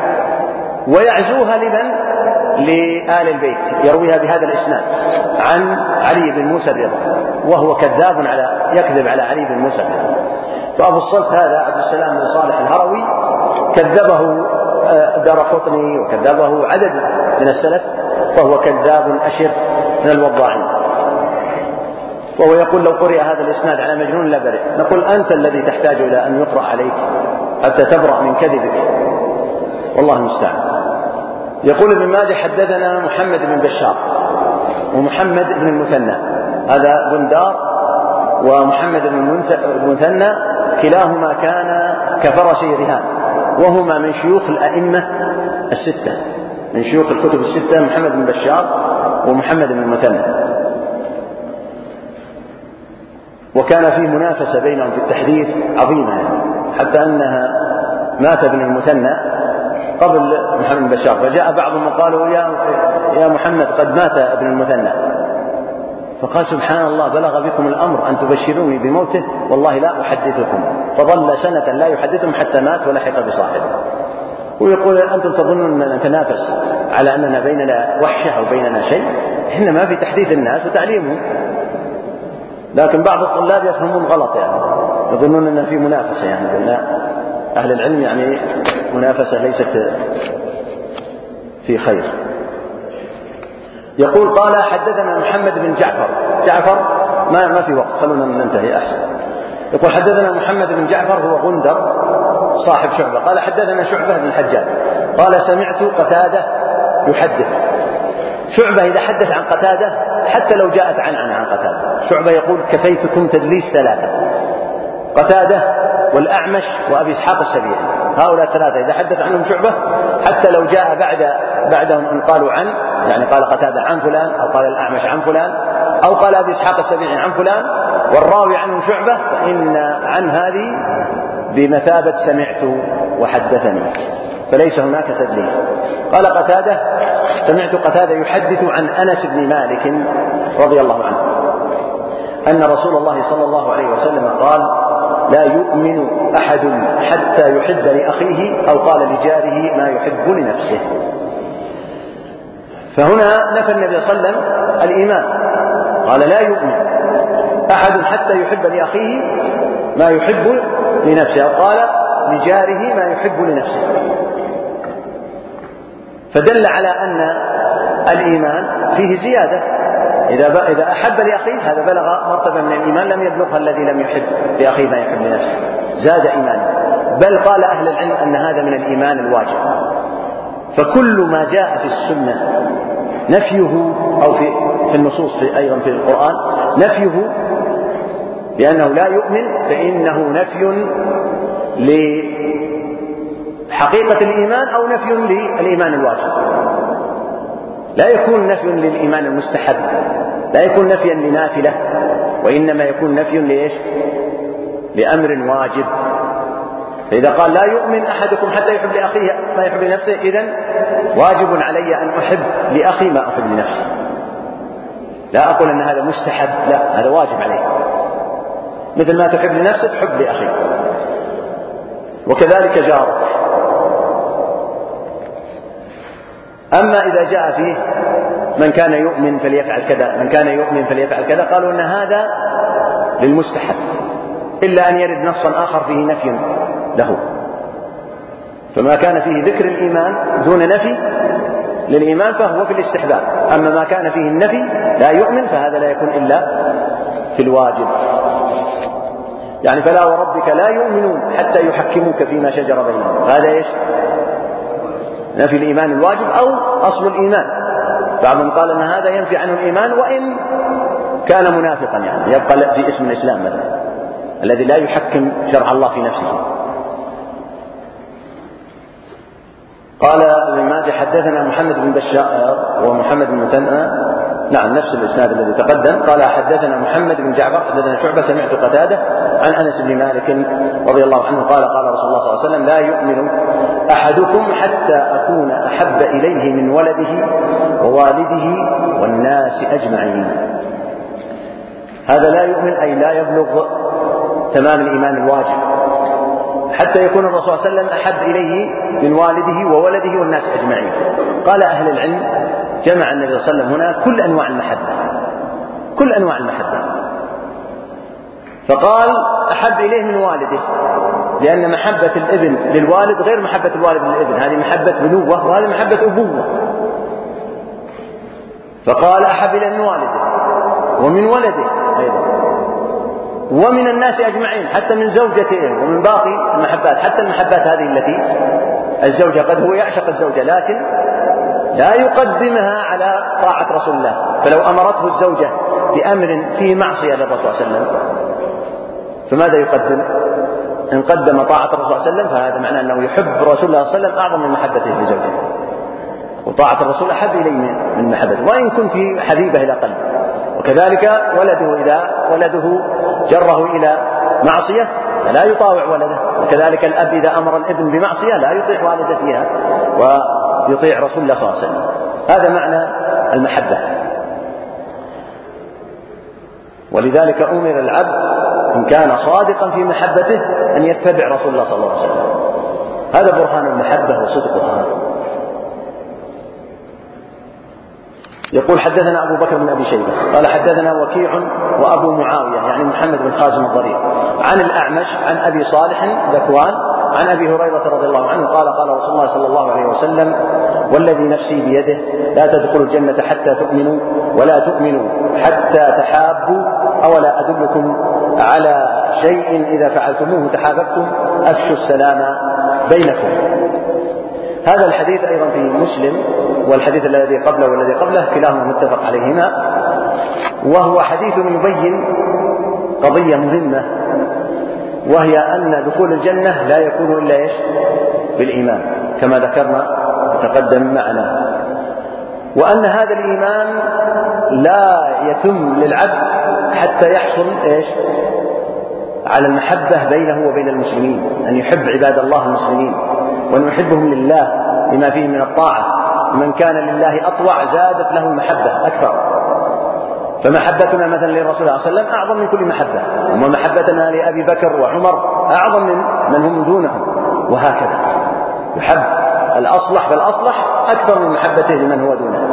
ويعزوها لمن؟ لآل البيت، يرويها بهذا الإسناد عن علي بن موسى الرضا، وهو كذاب على يكذب على علي بن موسى الرضا. فأبو الصلت هذا عبد السلام بن صالح الهروي كذبه دارقطني وكذبه عدد من السلف، فهو كذاب أشر من الوضاعين. وهو يقول لو قرئ هذا الإسناد على مجنون لا برئ. نقول أنت الذي تحتاج إلى أن يقرأ عليك حتى تبرأ من كذبك، والله المستعان. يقول ابن ماجه حدثنا محمد بن بشار ومحمد بن المثنى، هذا بندار ومحمد بن المثنى كلاهما كان كفرسي رهان، وهما من شيوخ الأئمة الستة، من شيوخ الكتب الستة، محمد بن بشار ومحمد بن المثنى. وكان في منافسة بينهم في التحديث عظيمة، حتى أنها مات ابن المثنى قبل محمد بن بشار، فجاء بعضهم وقالوا يا يا محمد قد مات ابن المثنى، فقال سبحان الله بلغ بكم الأمر أن تبشروني بموته والله لا أحدثكم، فظل سنة لا يحدثهم حتى مات ولحق بصاحبه. ويقول أنتم تظنون أن نتنافس على أننا بيننا وحشة أو بيننا شيء؟ إحنا ما في تحديث الناس وتعليمهم، لكن بعض الطلاب يفهمون غلط، يعني يظنون أن في منافسة، يعني بين أهل العلم يعني منافسة ليست في خير. يقول قال حدثنا محمد بن جعفر، جعفر ما ما في وقت خلونا ننتهي أحسن. يقول حدثنا محمد بن جعفر هو غندر صاحب شعبة، قال حدثنا شعبة بن الحجاج قال سمعت قتادة يحدث. شعبة إذا حدث عن قتادة حتى لو جاءت عنعنة عن قتادة، شعبة يقول كفيتكم تدليس ثلاثة، قتادة والأعمش وأبي إسحاق السبيعي، هؤلاء ثلاثة إذا حدث عنهم شعبة حتى لو جاء بعد بعدهم أن قالوا عن، يعني قال قتادة عن فلان أو قال الأعمش عن فلان أو قال أبي إسحاق السبيعي عن فلان والراوي عنهم شعبة، فإن عن هذه بمثابة سمعت وحدثني، فليس هناك تدليس. قال قتادة سمعت قتادة يحدث عن أنس بن مالك رضي الله عنه أن رسول الله صلى الله عليه وسلم قال لا يؤمن أحد حتى يحب لأخيه أو قال لجاره ما يحب لنفسه. فهنا نفى النبي صلى الله عليه وسلم الإيمان، قال لا يؤمن أحد حتى يحب لأخيه ما يحب لنفسه أو قال لجاره ما يحب لنفسه، فدل على أن الإيمان فيه زيادة، إذا إذا أحب لأخيه هذا بلغ مرتبة من الإيمان لم يبلغها الذي لم يحب لأخيه ما يحب لنفسه، زاد إيمانه. بل قال أهل العلم أن هذا من الإيمان الواجب. فكل ما جاء في السنة نفيه أو في في النصوص في أيضا في القرآن نفيه بأنه لا يؤمن فإنه نفي لحقيقة الإيمان أو نفي للإيمان الواجب، لا يكون نفي للإيمان المستحب، لا يكون نفيا لنافلة، وإنما يكون نفي لإيش؟ لأمر واجب. فإذا قال لا يؤمن أحدكم حتى يحب لأخيه ما يحب لنفسه، إذن واجب علي أن أحب لأخي ما أحب لنفسي. لا أقول أن هذا مستحب، لا، هذا واجب عليه، مثل ما تحب لنفسك حب لأخيك، وكذلك جارك. أما إذا جاء فيه من كان يؤمن فليفعل كذا، من كان يؤمن فليفعل كذا، قالوا أن هذا للمستحب، إلا أن يرد نصا آخر فيه نفي له. فما كان فيه ذكر الإيمان دون نفي للإيمان فهو في الاستحباب، أما ما كان فيه النفي لا يؤمن فهذا لا يكون إلا في الواجب. يعني فلا وربك لا يؤمنون حتى يحكموك فيما شجر بينهم، هذا إيش؟ نفي الإيمان الواجب أو أصل الإيمان. بعضهم قال أن هذا ينفي عنه الإيمان وإن كان منافقا، يعني يبقى في اسم الإسلام مثلا الذي لا يحكم شرع الله في نفسه. قال ابن ماجه حدثنا محمد بن بشار ومحمد بن مثنى، نعم نفس الإسناد الذي تقدم. قال حدثنا محمد بن جعفر حدثنا شعبة سمعت قتادة عن أنس بن مالك رضي الله عنه قال قال رسول الله صلى الله عليه وسلم لا يؤمن أحدكم حتى أكون أحب إليه من ولده ووالده والناس أجمعين. هذا لا يؤمن أي لا يبلغ تمام الإيمان الواجب حتى يكون الرسول صلى الله عليه وسلم أحب إليه من والده وولده والناس أجمعين. قال أهل العلم جمع النبي صلى الله عليه وسلم هنا كل أنواع المحبة، كل أنواع المحبة. فقال أحب إليه من والده، لأن محبة الابن للوالد غير محبة الوالد للابن، هذه محبة بنوة وهذه محبة أبوة. فقال أحب إليه من والده ومن ولده أيضا ومن الناس أجمعين، حتى من زوجته ومن باقي المحبات، حتى المحبات هذه التي الزوجة قد هو يعشق الزوجة لكن لا يقدمها على طاعة رسول الله، فلو أمرته الزوجة بأمر فيه معصية للرسول صلى الله عليه وسلم فماذا يقدم؟ إن قدم طاعة الرسول صلى الله عليه وسلم فهذا معناه أنه يحب رسول الله صلى الله عليه وسلم أعظم من محبته لزوجه، وطاعة الرسول أحب إليه من محبته وإن كنت حبيبة إلى قلبه. وكذلك ولده إذا ولده جره إلى معصية فلا يطاوع ولده، وكذلك الأب إذا أمر الابن بمعصية لا يطيع والده فيها ويطيع رسول الله صلى الله عليه وسلم. هذا معنى المحبة. ولذلك أمر العبد إن كان صادقا في محبته أن يتبع رسول الله صلى الله عليه وسلم. هذا برهان المحبة وصدقها. يقول حدثنا أبو بكر بن أبي شيبة قال حدثنا وكيع وأبو معاوية يعني محمد بن خازم الضرير عن الأعمش عن أبي صالح ذكوان عن أبي هريرة رضي الله عنه قال قال رسول الله صلى الله عليه وسلم والذي نفسي بيده لا تدخلوا الجنة حتى تؤمنوا ولا تؤمنوا حتى تحابوا أولا أدلكم على شيء إذا فعلتموه تحاببتم أفشوا السلام بينكم. هذا الحديث أيضا في مسلم والحديث الذي قبله والذي قبله كلاهما متفق عليهما، وهو حديث يبين قضية مهمة وهي أن دخول الجنة لا يكون إلا إيش؟ بالإيمان كما ذكرنا وتقدم معنا، وأن هذا الإيمان لا يتم للعبد حتى يحصل إيش؟ على المحبة بينه وبين المسلمين، أن يحب عباد الله المسلمين وأن يحبهم لله لما فيه من الطاعة. من كان لله أطوع زادت له المحبة أكثر، فمحبتنا مثلا للرسول صلى الله عليه وسلم أعظم من كل محبة، ومحبتنا لأبي بكر وعمر أعظم من من هم دونهم، وهكذا يحب الأصلح فالأصلح أكثر من محبته لمن هو دونه.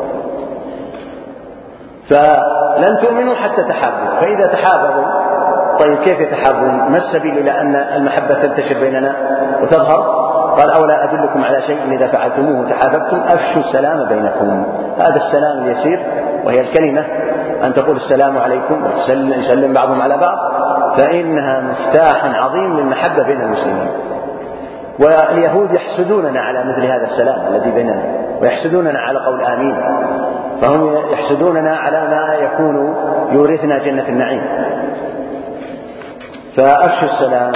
فلن تؤمنوا حتى تحابوا، فإذا تحابوا طيب كيف يتحابون؟ ما السبيل إلى أن المحبة تنتشر بيننا وتظهر؟ قال أولا أدلكم على شيء إذا فعلتموه تحاببتم أفشوا السلام بينكم. هذا السلام اليسير وهي الكلمة أن تقول السلام عليكم وتسلم بعضهم على بعض، فإنها مفتاح عظيم للمحبة بين المسلمين. واليهود يحسدوننا على مثل هذا السلام الذي بيننا، ويحسدوننا على قول آمين، فهم يحسدوننا على ما يكون يورثنا جنة النعيم. فأفشوا السلام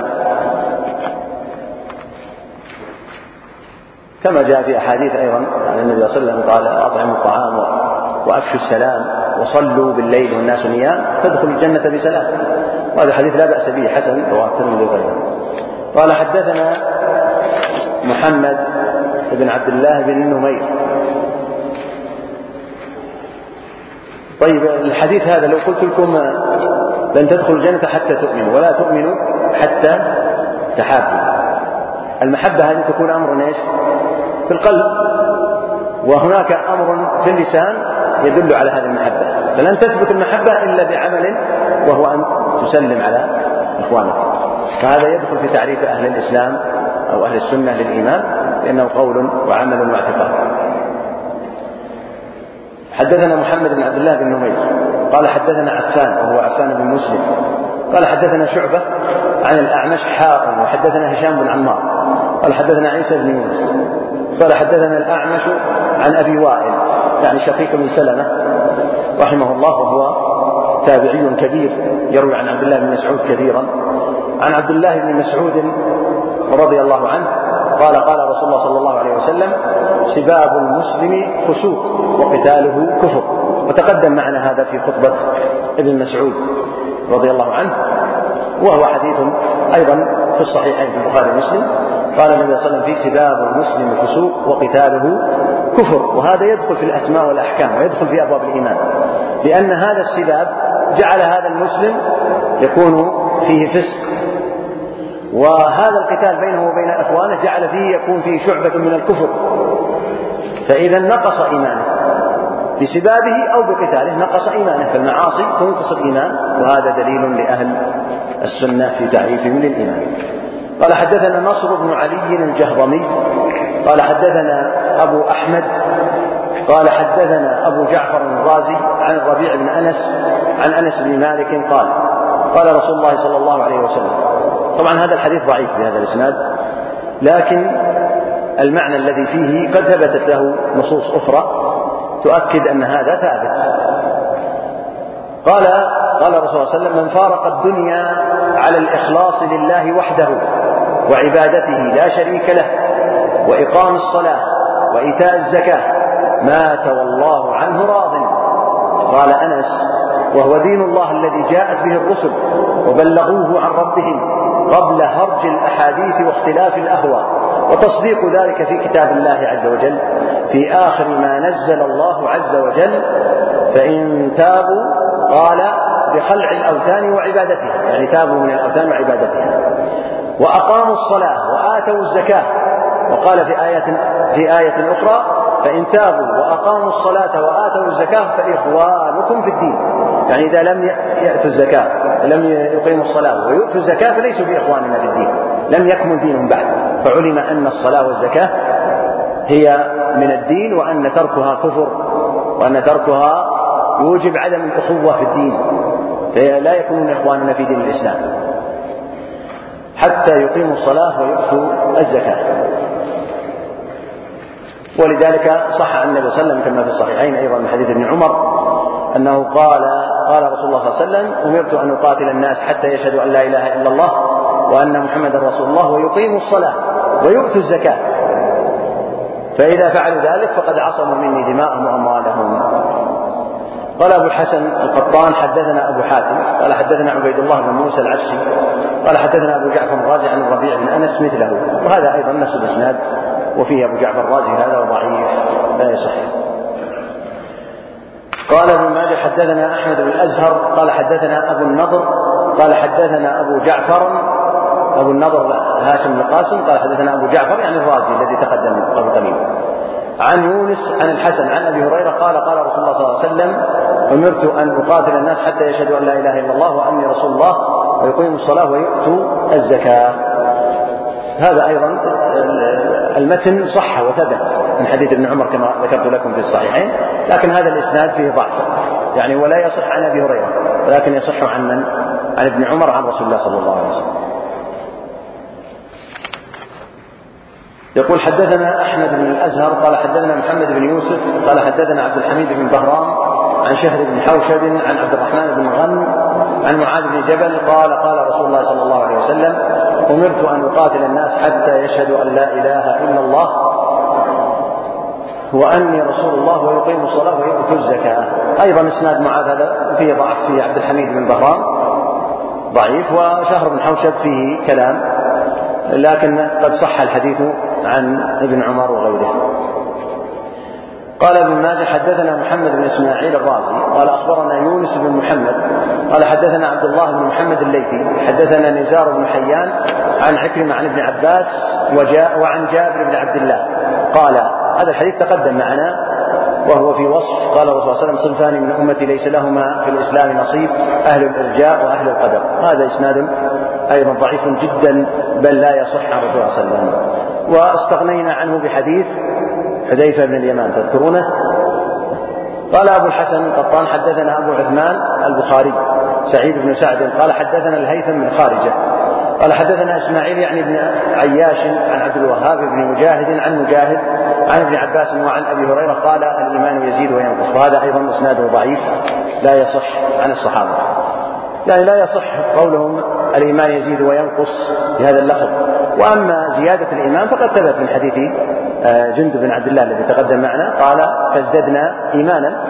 كما جاء في أحاديث أيضا عن النبي صلى الله عليه وسلم قال أطعموا الطعام وأفشوا السلام وصلوا بالليل والناس نيام تدخل الجنة بسلام. وهذا حديث لا بأس به حسن رواه الترمذي وغيره. قال حدثنا محمد بن عبد الله بن نمير. طيب الحديث هذا لو قلت لكم لن تدخلوا الجنة حتى تؤمنوا ولا تؤمنوا حتى تحابوا، المحبة هذه تكون أمر إيش؟ في القلب، وهناك أمر في اللسان يدل على هذه المحبة، فلن تثبت المحبة إلا بعمل وهو أن تسلم على إخوانك. فهذا يدخل في تعريف أهل الإسلام أو أهل السنة للإيمان لأنه قول وعمل واعتقاد. حدثنا محمد بن عبد الله بن نمير قال حدثنا عفان وهو عفان بن مسلم قال حدثنا شعبة عن الأعمش حاء وحدثنا هشام بن عمار قال حدثنا عيسى بن يونس قال حدثنا الأعمش عن أبي وائل يعني شقيق بن سلمة رحمه الله وهو تابعي كبير يروي عن عبد الله بن مسعود كثيرا عن عبد الله بن مسعود رضي الله عنه قال قال رسول الله صلى الله عليه وسلم سباب المسلم فسوق وقتاله كفر. وتقدم معنا هذا في خطبة ابن مسعود رضي الله عنه، وهو حديث أيضا في الصحيحين في البخاري ومسلم. قال النبي صلى الله عليه وسلم في سباب المسلم فسوق وقتاله كفر، وهذا يدخل في الأسماء والأحكام ويدخل في أبواب الإيمان، لأن هذا السباب جعل هذا المسلم يكون فيه فسق، وهذا القتال بينه وبين أخوانه جعل فيه يكون فيه شعبة من الكفر، فإذا نقص إيمانه بسبابه أو بقتاله نقص إيمانه، فالمعاصي تنقص الإيمان، وهذا دليل لأهل السنة في تعريفهم للإيمان. قال حدثنا نصر بن علي الجهضمي قال حدثنا أبو أحمد قال حدثنا أبو جعفر الرازي عن الربيع بن أنس عن أنس بن مالك قال قال رسول الله صلى الله عليه وسلم. طبعا هذا الحديث ضعيف بهذا الإسناد، لكن المعنى الذي فيه قد ثبتت له نصوص أخرى تؤكد أن هذا ثابت. قال قال رسول الله صلى الله عليه وسلم من فارق الدنيا على الإخلاص لله وحده وعبادته لا شريك له وإقام الصلاة وإيتاء الزكاة مات والله عنه راض. قال أنس: وهو دين الله الذي جاءت به الرسل وبلغوه عن ربهم قبل هرج الأحاديث واختلاف الأهواء، وتصديق ذلك في كتاب الله عز وجل في آخر ما نزل الله عز وجل. فإن تابوا قال بخلع الأوثان وعبادتها، يعني تابوا من الأوثان وعبادتها، وأقاموا الصلاة وآتوا الزكاة. وقال في آية, في آية أخرى: فإن تابوا وأقاموا الصلاة وآتوا الزكاة فإخوانكم في الدين. يعني إذا لم يأتوا الزكاة لم يقيموا الصلاة ويؤتوا الزكاة فليسوا بإخواننا في الدين، لم يكمل دينهم بعد. فعلم أن الصلاة والزكاة هي من الدين، وأن تركها كفر، وأن تركها يوجب عدم الأخوة في الدين، فلا يكونون إخواننا في دين الإسلام حتى يقيموا الصلاة ويؤتوا الزكاة. ولذلك صح عن النبي صلى الله عليه وسلم كما في الصحيحين أيضا من حديث ابن عمر أنه قال قال رسول الله صلى الله عليه وسلم: أمرت أن أقاتل الناس حتى يشهدوا أن لا إله إلا الله وأن محمدا رسول الله ويقيموا الصلاة ويؤتوا الزكاة، فإذا فعلوا ذلك فقد عصموا مني دماءهم وأموالهم. قال أبو الحسن القطان: حدثنا أبو حاتم قال حدثنا عبيد الله بن موسى العبسي قال حدثنا أبو جعفر الرازي عن الربيع بن أنس مثله، وهذا أيضا نفس الإسناد، وفيه أبو جعفر الرازي هذا ضعيف لا يصح. قال ابن ماجه: حدثنا أحمد بن الأزهر قال حدثنا أبو النضر قال حدثنا أبو جعفر أبو النضر هاشم بن قاسم قال حدثنا أبو جعفر يعني الرازي الذي تقدم قبل قليل عن يونس عن الحسن عن أبي هريرة قال قال رسول الله صلى الله عليه وسلم: أمرت أن أقاتل الناس حتى يشهدوا أن لا إله إلا الله وأني رسول الله ويقيموا الصلاة ويؤتوا الزكاة. هذا أيضا المتن صح وثبت من حديث ابن عمر كما ذكرت لكم في الصحيحين، لكن هذا الإسناد فيه ضعف، يعني ولا يصح عن أبي هريرة ولكن يصح عن من؟ عن ابن عمر عن رسول الله صلى الله عليه وسلم. يقول: حدثنا أحمد بن الأزهر قال حدثنا محمد بن يوسف قال حدثنا عبد الحميد بن بهرام عن شهر بن حوشب عن عبد الرحمن بن غنم عن معاذ بن جبل قال قال رسول الله صلى الله عليه وسلم: أمرت أن أقاتل الناس حتى يشهدوا أن لا إله إلا الله وأني رسول الله ويقيموا الصلاة ويؤتوا الزكاة. أيضا اسناد معاذ هذا فيه ضعف، في عبد الحميد بن بهرام ضعيف، وشهر بن حوشب فيه كلام، لكن قد صح الحديث عن ابن عمر وغيره. قال ابن ماجه: حدثنا محمد بن إسماعيل الرازي قال أخبرنا يونس بن محمد قال حدثنا عبد الله بن محمد الليثي حدثنا نزار بن حيان عن عكرمة عن ابن عباس وجاء وعن جابر بن عبد الله قال. هذا الحديث تقدم معنا وهو في وصف قال الرسول صلى الله عليه وسلم: صنفان من أمتي ليس لهما في الإسلام نصيب، أهل الإرجاء وأهل القدر. هذا إسناد أيضا ضعيف جدا بل لا يصح عن الرسول صلى الله عليه وسلم. واستغنينا عنه بحديث حذيفة بن اليمان تذكرونه. قال أبو الحسن القطان: حدثنا أبو عثمان البخاري سعيد بن سعد قال حدثنا الهيثم بن خارجة قال حدثنا إسماعيل يعني بن عياش عن عبد الوهاب بن مجاهد عن مجاهد عن ابن عباس وعن أبي هريرة قال: الإيمان يزيد وينقص. وهذا أيضا إسناده ضعيف لا يصح عن الصحابة، يعني لا يصح قولهم الإيمان يزيد وينقص بهذا اللفظ. وأما زيادة الإيمان فقد ثبت من حديث جندب بن عبد الله الذي تقدم معنا قال: فازددنا إيمانا.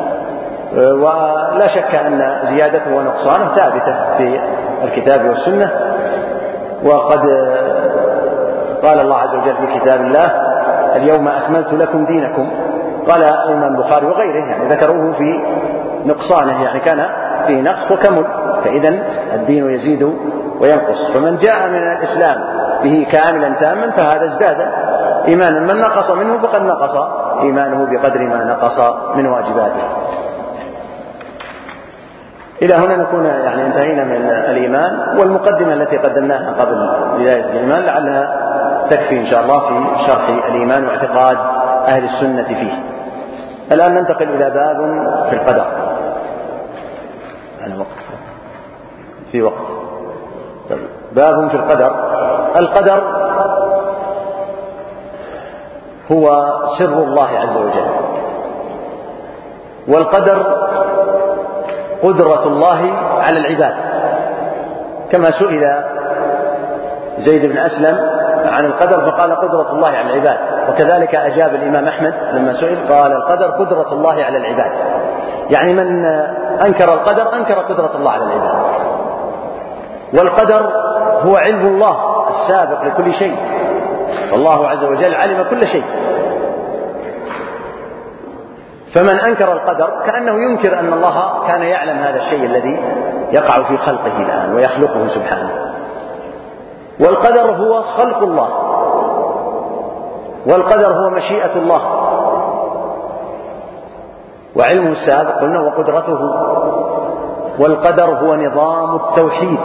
ولا شك أن زيادته ونقصانه ثابتة في الكتاب والسنة، وقد قال الله عز وجل في كتاب الله: اليوم أكملت لكم دينكم. قال الإمام البخاري وغيره يعني ذكروه في نقصانه، يعني كان فيه نقص وكمل، فإذا الدين يزيد وينقص. فمن جاء من الإسلام به كاملا تاما فهذا ازداد إيمانا، من نقص منه فقد نقص إيمانه بقدر ما نقص من واجباته. إلى هنا نكون يعني انتهينا من الإيمان، والمقدمة التي قدمناها قبل بداية الإيمان لعلها تكفي إن شاء الله في شرح الإيمان واعتقاد أهل السنة فيه. الآن ننتقل إلى باب في القدر. أنا وقت في وقت طيب. باب في القدر. القدر هو سر الله عز وجل، والقدر قدرة الله على العباد كما سئل زيد بن أسلم عن القدر فقال قدرة الله على العباد، وكذلك أجاب الإمام أحمد لما سئل قال القدر قدرة الله على العباد، يعني من أنكر القدر أنكر قدرة الله على العباد. والقدر هو علم الله السابق لكل شيء، والله عز وجل علم كل شيء، فمن أنكر القدر كأنه ينكر أن الله كان يعلم هذا الشيء الذي يقع في خلقه الآن ويخلقه سبحانه. والقدر هو خلق الله، والقدر هو مشيئة الله، وعلمه السابق قلنا وقدرته. والقدر هو نظام التوحيد،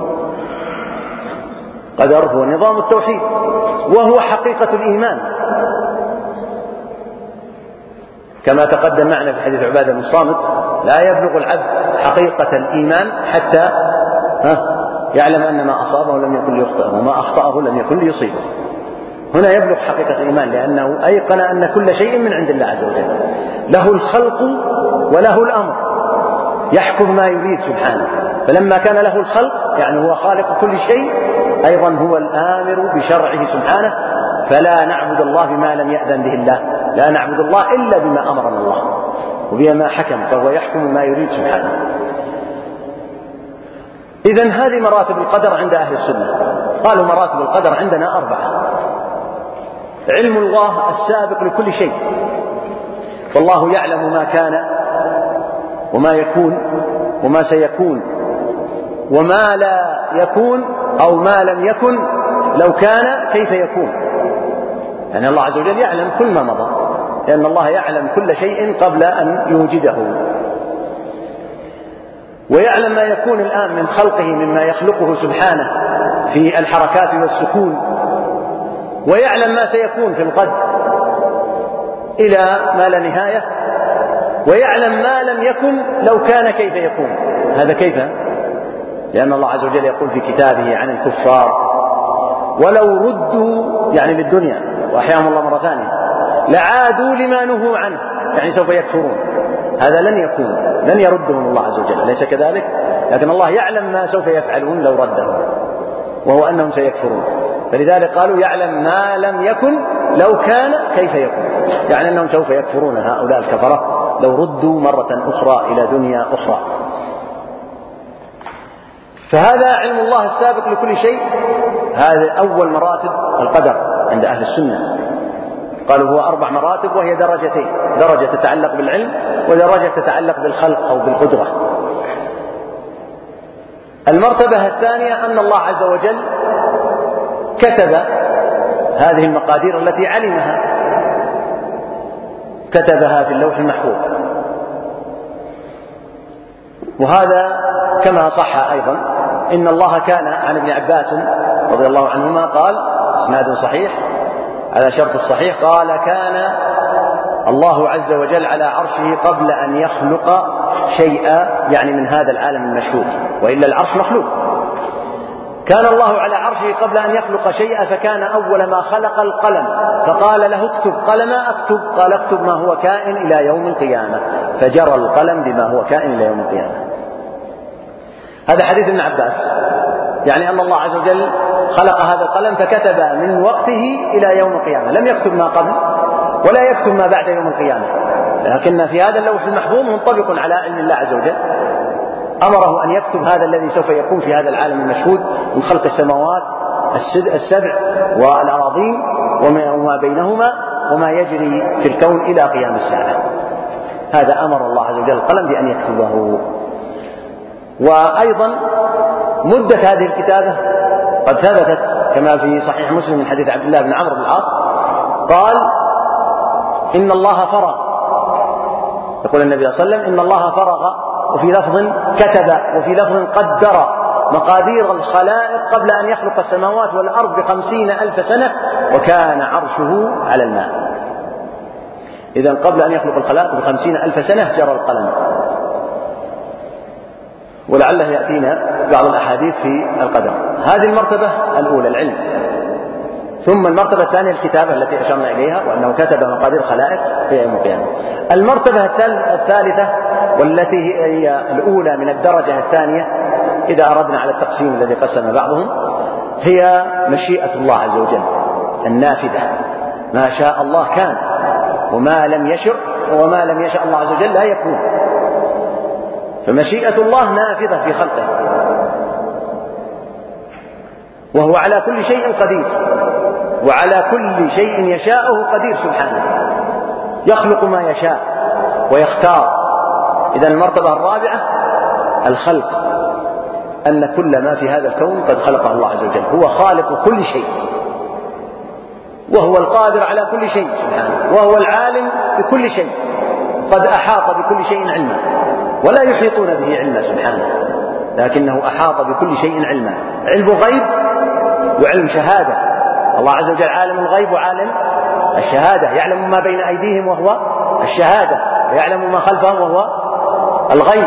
قدر هو نظام التوحيد وهو حقيقة الإيمان، كما تقدم معنا في حديث عبادة بن الصامت لا يبلغ العبد حقيقة الإيمان حتى يعلم أن ما أصابه لم يكن ليخطئه وما أخطأه لم يكن ليصيبه. هنا يبلغ حقيقة الإيمان لأنه أيقن أن كل شيء من عند الله عز وجل، له الخلق وله الأمر، يحكم ما يريد سبحانه. فلما كان له الخلق يعني هو خالق كل شيء، أيضا هو الآمر بشرعه سبحانه، فلا نعبد الله بما لم يأذن به الله، لا نعبد الله إلا بما أمرنا الله وبما حكم، فهو يحكم ما يريد سبحانه. إذن هذه مراتب القدر عند أهل السنة. قالوا مراتب القدر عندنا أربعة: علم الله السابق لكل شيء، فالله يعلم ما كان وما يكون وما سيكون وما لا يكون أو ما لم يكن لو كان كيف يكون. يعني الله عز وجل يعلم كل ما مضى، لأن الله يعلم كل شيء قبل أن يوجده، ويعلم ما يكون الآن من خلقه مما يخلقه سبحانه في الحركات والسكون، ويعلم ما سيكون في الغد إلى ما لا نهاية، ويعلم ما لم يكن لو كان كيف يكون. هذا كيف؟ لأن الله عز وجل يقول في كتابه عن الكفار: ولو ردوا، يعني بالدنيا وأحياهم الله مرة ثانية، لعادوا لما نهوا عنه، يعني سوف يكفرون. هذا لن يكون، لن يردهم الله عز وجل، أليس كذلك؟ لكن الله يعلم ما سوف يفعلون لو ردهم، وهو أنهم سيكفرون، فلذلك قالوا يعلم ما لم يكن لو كان كيف يكون، يعني أنهم سوف يكفرون هؤلاء الكفرة لو ردوا مرة أخرى إلى دنيا أخرى. فهذا علم الله السابق لكل شيء. هذا أول مراتب القدر عند أهل السنة. قالوا هو أربع مراتب، وهي درجتين: درجة تتعلق بالعلم، ودرجة تتعلق بالخلق أو بالقدرة. المرتبة الثانية أن الله عز وجل كتب هذه المقادير التي علمها، كتبها في اللوح المحفوظ. وهذا كما صح أيضا إن الله كان عن ابن عباس رضي الله عنهما قال: إسناد صحيح على شرط الصحيح، قال: كان الله عز وجل على عرشه قبل أن يخلق شيئا، يعني من هذا العالم المشهود، وإلا العرش مخلوق. كان الله على عرشه قبل أن يخلق شيئا، فكان أول ما خلق القلم، فقال له: اكتب. قال: ما أكتب؟ قال: اكتب ما هو كائن إلى يوم القيامة. فجرى القلم بما هو كائن إلى يوم القيامة. هذا حديث ابن عباس، يعني أن الله عز وجل خلق هذا القلم فكتب من وقته إلى يوم القيامة، لم يكتب ما قبل ولا يكتب ما بعد يوم القيامة، لكن في هذا اللوح المحفوظ منطبق على علم الله عز وجل. أمره أن يكتب هذا الذي سوف يكون في هذا العالم المشهود من خلق السماوات السبع والأراضين وما بينهما وما يجري في الكون إلى قيام الساعة. هذا أمر الله عز وجل القلم بأن يكتبه. وأيضا مدة هذه الكتابة قد ثبتت كما في صحيح مسلم من حديث عبد الله بن عمرو بن العاص قال: إن الله فرغ، يقول النبي صلى الله عليه وسلم: إن الله فرغ، وفي لفظ كتب، وفي لفظ قدر مقادير الخلائق قبل أن يخلق السماوات والأرض بخمسين ألف سنة، وكان عرشه على الماء. إذن قبل أن يخلق الخلائق بخمسين ألف سنة جرى القلم. ولعله يأتينا بعض الأحاديث في القدر. هذه المرتبة الأولى العلم. ثم المرتبة الثانية الكتابة التي أشرنا إليها، وأنه كتب مقادير خلائق في يوم القيامة. المرتبة الثالثة والتي هي الأولى من الدرجة الثانية إذا أردنا على التقسيم الذي قسم بعضهم، هي مشيئة الله عز وجل النافذة، ما شاء الله كان، وما لم يشأ وما لم يشأ الله عز وجل لا يكون. فمشيئة الله نافذة في خلقه، وهو على كل شيء قدير، وعلى كل شيء يشاءه قدير سبحانه، يخلق ما يشاء ويختار. إذا المرتبة الرابعة الخلق، أن كل ما في هذا الكون قد خلقه الله عز وجل، هو خالق كل شيء، وهو القادر على كل شيء سبحانه، وهو العالم بكل شيء، قد أحاط بكل شيء علما، ولا يحيطون به علما سبحانه، لكنه أحاط بكل شيء علما، علم غيب وعلم شهادة. الله عز وجل عالم الغيب وعالم الشهادة، يعلم ما بين أيديهم وهو الشهادة، ويعلم ما خلفهم وهو الغيب.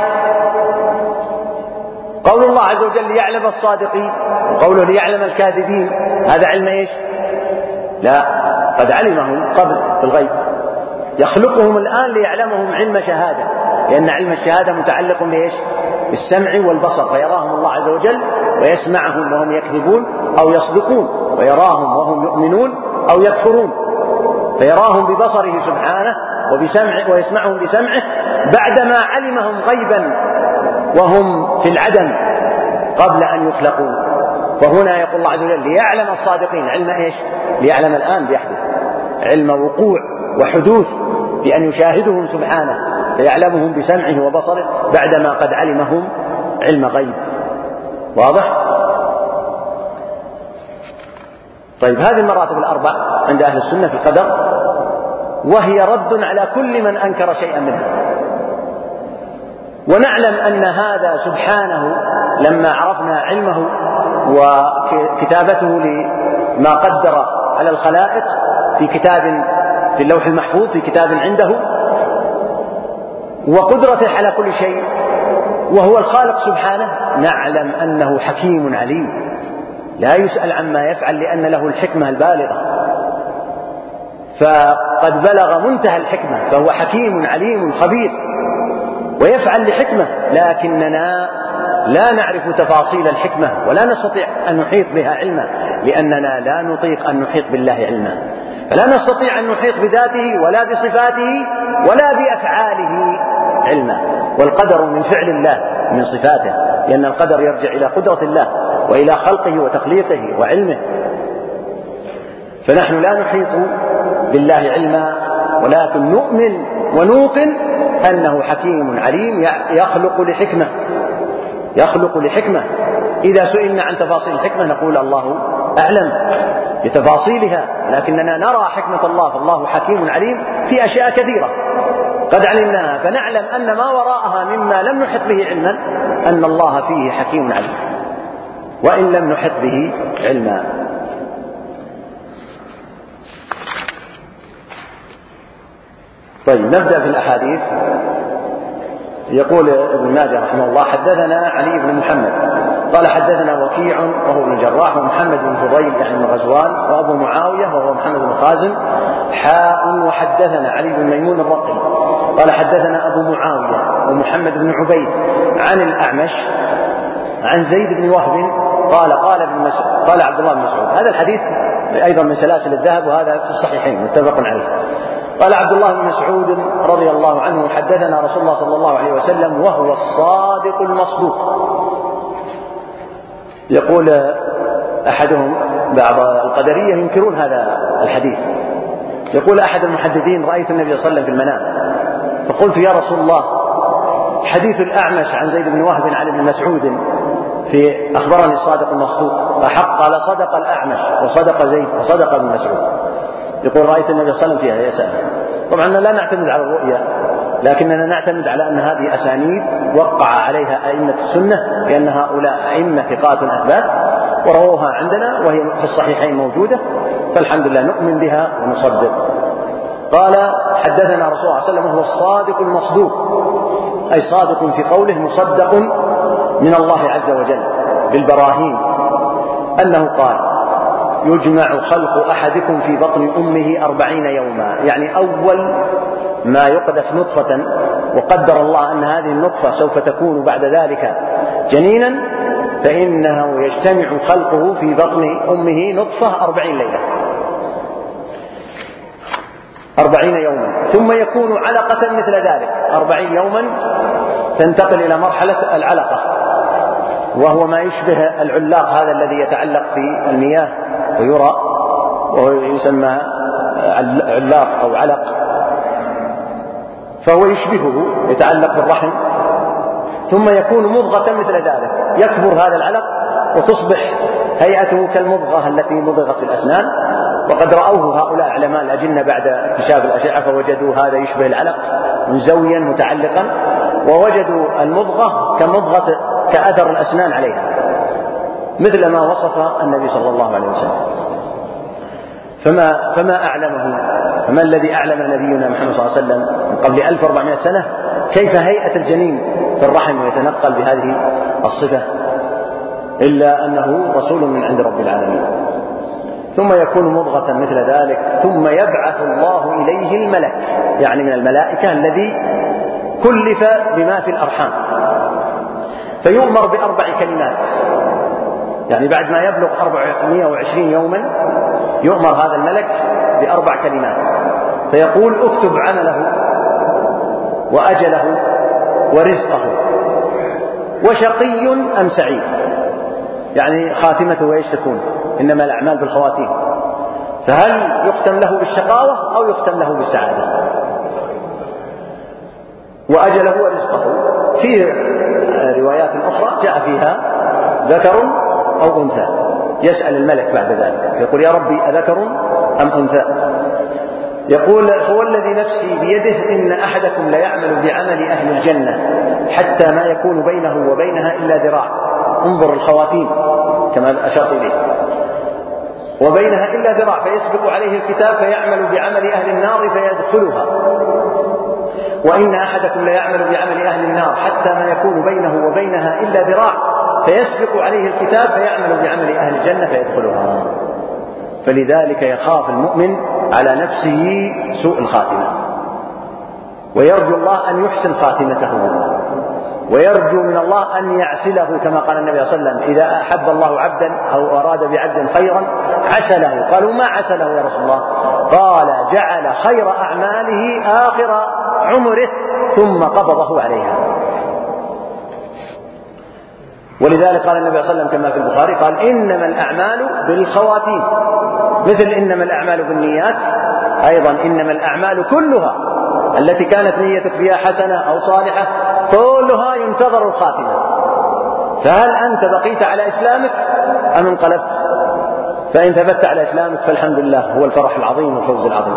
قول الله عز وجل ليعلم الصادقين، وقوله ليعلم الكاذبين، هذا علم إيش؟ لا، قد علمهم قبل في الغيب، يخلقهم الآن ليعلمهم علم شهادة، لأن علم الشهادة متعلق بإيش؟ بالسمع والبصر، فيراهم الله عز وجل ويسمعهم وهم يكذبون أو يصدقون، ويراهم وهم يؤمنون أو يكفرون، فيراهم ببصره سبحانه وبسمعه، ويسمعهم بسمعه بعدما علمهم غيبا وهم في العدم قبل أن يخلقوا. فهنا يقول الله عز وجل ليعلم الصادقين، علم إيش؟ ليعلم الآن بيحدث، علم وقوع وحدوث، بأن يشاهدهم سبحانه فيعلمهم بسمعه وبصره بعدما قد علمهم علم غيب. واضح؟ طيب، هذه المراتب الأربع عند أهل السنة في القدر، وهي رد على كل من أنكر شيئا منها. ونعلم أن هذا سبحانه لما عرفنا علمه وكتابته لما قدر على الخلائق في كتاب في اللوح المحفوظ، في كتاب عنده، وقدرته على كل شيء، وهو الخالق سبحانه، نعلم أنه حكيم عليم لا يسأل عما يفعل، لأن له الحكمة البالغة، فقد بلغ منتهى الحكمة، فهو حكيم عليم خبير ويفعل لحكمة، لكننا لا نعرف تفاصيل الحكمة ولا نستطيع أن نحيط بها علما، لأننا لا نطيق أن نحيط بالله علما، فلا نستطيع أن نحيط بذاته ولا بصفاته ولا بأفعاله علما. والقدر من فعل الله من صفاته، لأن القدر يرجع إلى قدرة الله وإلى خلقه وتخليقه وعلمه، فنحن لا نحيط بالله علما، ولكن نؤمن ونوقن أنه حكيم عليم يخلق لحكمة، يخلق لحكمة. إذا سئلنا عن تفاصيل الحكمة نقول الله أعلم بتفاصيلها، لكننا نرى حكمة الله، فالله حكيم عليم في أشياء كثيرة قد علمناها، فنعلم أن ما وراءها مما لم نحط به علما أن الله فيه حكيم عليم، وإن لم نحط به علما. طيب، نبدأ في الأحاديث. يقول ابن ماجه رحمه الله: حدثنا علي بن محمد قال حدثنا وكيع وهو ابن جراح، ومحمد بن فضيل يعني من غزوان، وأبو معاوية وهو محمد بن خازم حاء. وحدثنا علي بن ميمون الرقي قال حدثنا أبو معاوية ومحمد بن عبيد عن الأعمش عن زيد بن وهب قال قال ابن مسعود قال عبد الله بن مسعود. هذا الحديث أيضا من سلاسل الذهب، وهذا في الصحيحين متفق عليه. قال عبد الله بن مسعود رضي الله عنه: حدثنا رسول الله صلى الله عليه وسلم وهو الصادق المصدوق. يقول أحدهم، بعض القدرية ينكرون هذا الحديث، يقول أحد المحدثين: رأيت النبي صلى الله عليه وسلم في المنام، فقلت يا رسول الله، حديث الأعمش عن زيد بن وهب عن ابن مسعود في أخبرني الصادق المصدوق أحق؟ قال: صدق الأعمش وصدق زيد وصدق ابن مسعود. يقول: رأيت النبي صلى الله عليه وسلم فيها يسأل. طبعا لا نعتمد على الرؤيا، لكننا نعتمد على أن هذه أسانيد وقع عليها أئمة السنة، لأن هؤلاء أئمة ثقات أثبات ورووها عندنا وهي في الصحيحين موجودة، فالحمد لله نؤمن بها ونصدق. قال: حدثنا رسول الله صلى الله عليه وسلم وهو الصادق المصدوق، أي صادق في قوله مصدق من الله عز وجل بالبراهين، أنه قال: يجمع خلق أحدكم في بطن أمه أربعين يوما، يعني أول ما يقذف نطفة وقدر الله أن هذه النطفة سوف تكون بعد ذلك جنينا، فإنه يجتمع خلقه في بطن أمه نطفة أربعين ليلة أربعين يوما، ثم يكون علقة مثل ذلك أربعين يوما، تنتقل إلى مرحلة العلقة، وهو ما يشبه العلاق هذا الذي يتعلق في المياه ويرى، وهو يسمى علاق أو علق، فهو يشبهه يتعلق بالرحم، ثم يكون مضغة مثل ذلك، يكبر هذا العلق وتصبح هيئته كالمضغة التي مضغت في الأسنان. وقد رأوه هؤلاء علماء الأجنة بعد اكتشاف الأشعة فوجدوا هذا يشبه العلق منزويا متعلقا، ووجدوا المضغة كمضغة كأثر الأسنان عليها مثل ما وصف النبي صلى الله عليه وسلم. فما, فما أعلمه فما الذي أعلم نبينا محمد صلى الله عليه وسلم من قبل ألف وأربعمائة سنة كيف هيئة الجنين في الرحم ويتنقل بهذه الصفة، إلا أنه رسول من عند رب العالمين. ثم يكون مضغة مثل ذلك، ثم يبعث الله إليه الملك، يعني من الملائكة الذي كلف بما في الأرحام، فيؤمر بأربع كلمات، يعني بعد ما يبلغ أربعمائة وعشرين يوما يؤمر هذا الملك بأربع كلمات، فيقول اكتب عمله وأجله ورزقه وشقي أم سعيد، يعني خاتمته ايش تكون؟ إنما الأعمال بالخواتيم، فهل يختم له بالشقاوة أو يختم له بالسعادة؟ وأجله ورزقه. في روايات أخرى جاء فيها ذكر أو أنثى، يسأل الملك بعد ذلك يقول يا ربي أذكر أم أنثى؟ يقول فوالذي نفسي بيده إن أحدكم ليعمل بعمل أهل الجنة حتى ما يكون بينه وبينها إلا ذراع، انظر الخواتيم كما أشرت إليه، وبينها إلا ذراع، فيسبق عليه الكتاب فيعمل بعمل أهل النار فيدخلها، وإن أحدكم ليعمل بعمل أهل النار حتى ما يكون بينه وبينها إلا ذراع، فيسبق عليه الكتاب فيعمل بعمل أهل الجنة فيدخلها. فلذلك يخاف المؤمن على نفسه سوء الخاتمة، ويرجو الله أن يحسن خاتمته، ويرجو من الله أن يعسله، كما قال النبي صلى الله عليه وسلم إذا أحب الله عبدا أو أراد بعبد خيرا عسله. قالوا ما عسله يا رسول الله؟ قال جعل خير أعماله آخر عمره ثم قبضه عليها. ولذلك قال النبي صلى الله عليه وسلم كما في البخاري قال إنما الأعمال بالخواتيم، مثل إنما الأعمال بالنيات، أيضا إنما الأعمال كلها التي كانت نيتك فيها حسنة أو صالحة كلها ينتظر الخاتمة، فهل أنت بقيت على إسلامك أم انقلبت؟ فإن ثبت على إسلامك فالحمد لله، هو الفرح العظيم والفوز العظيم.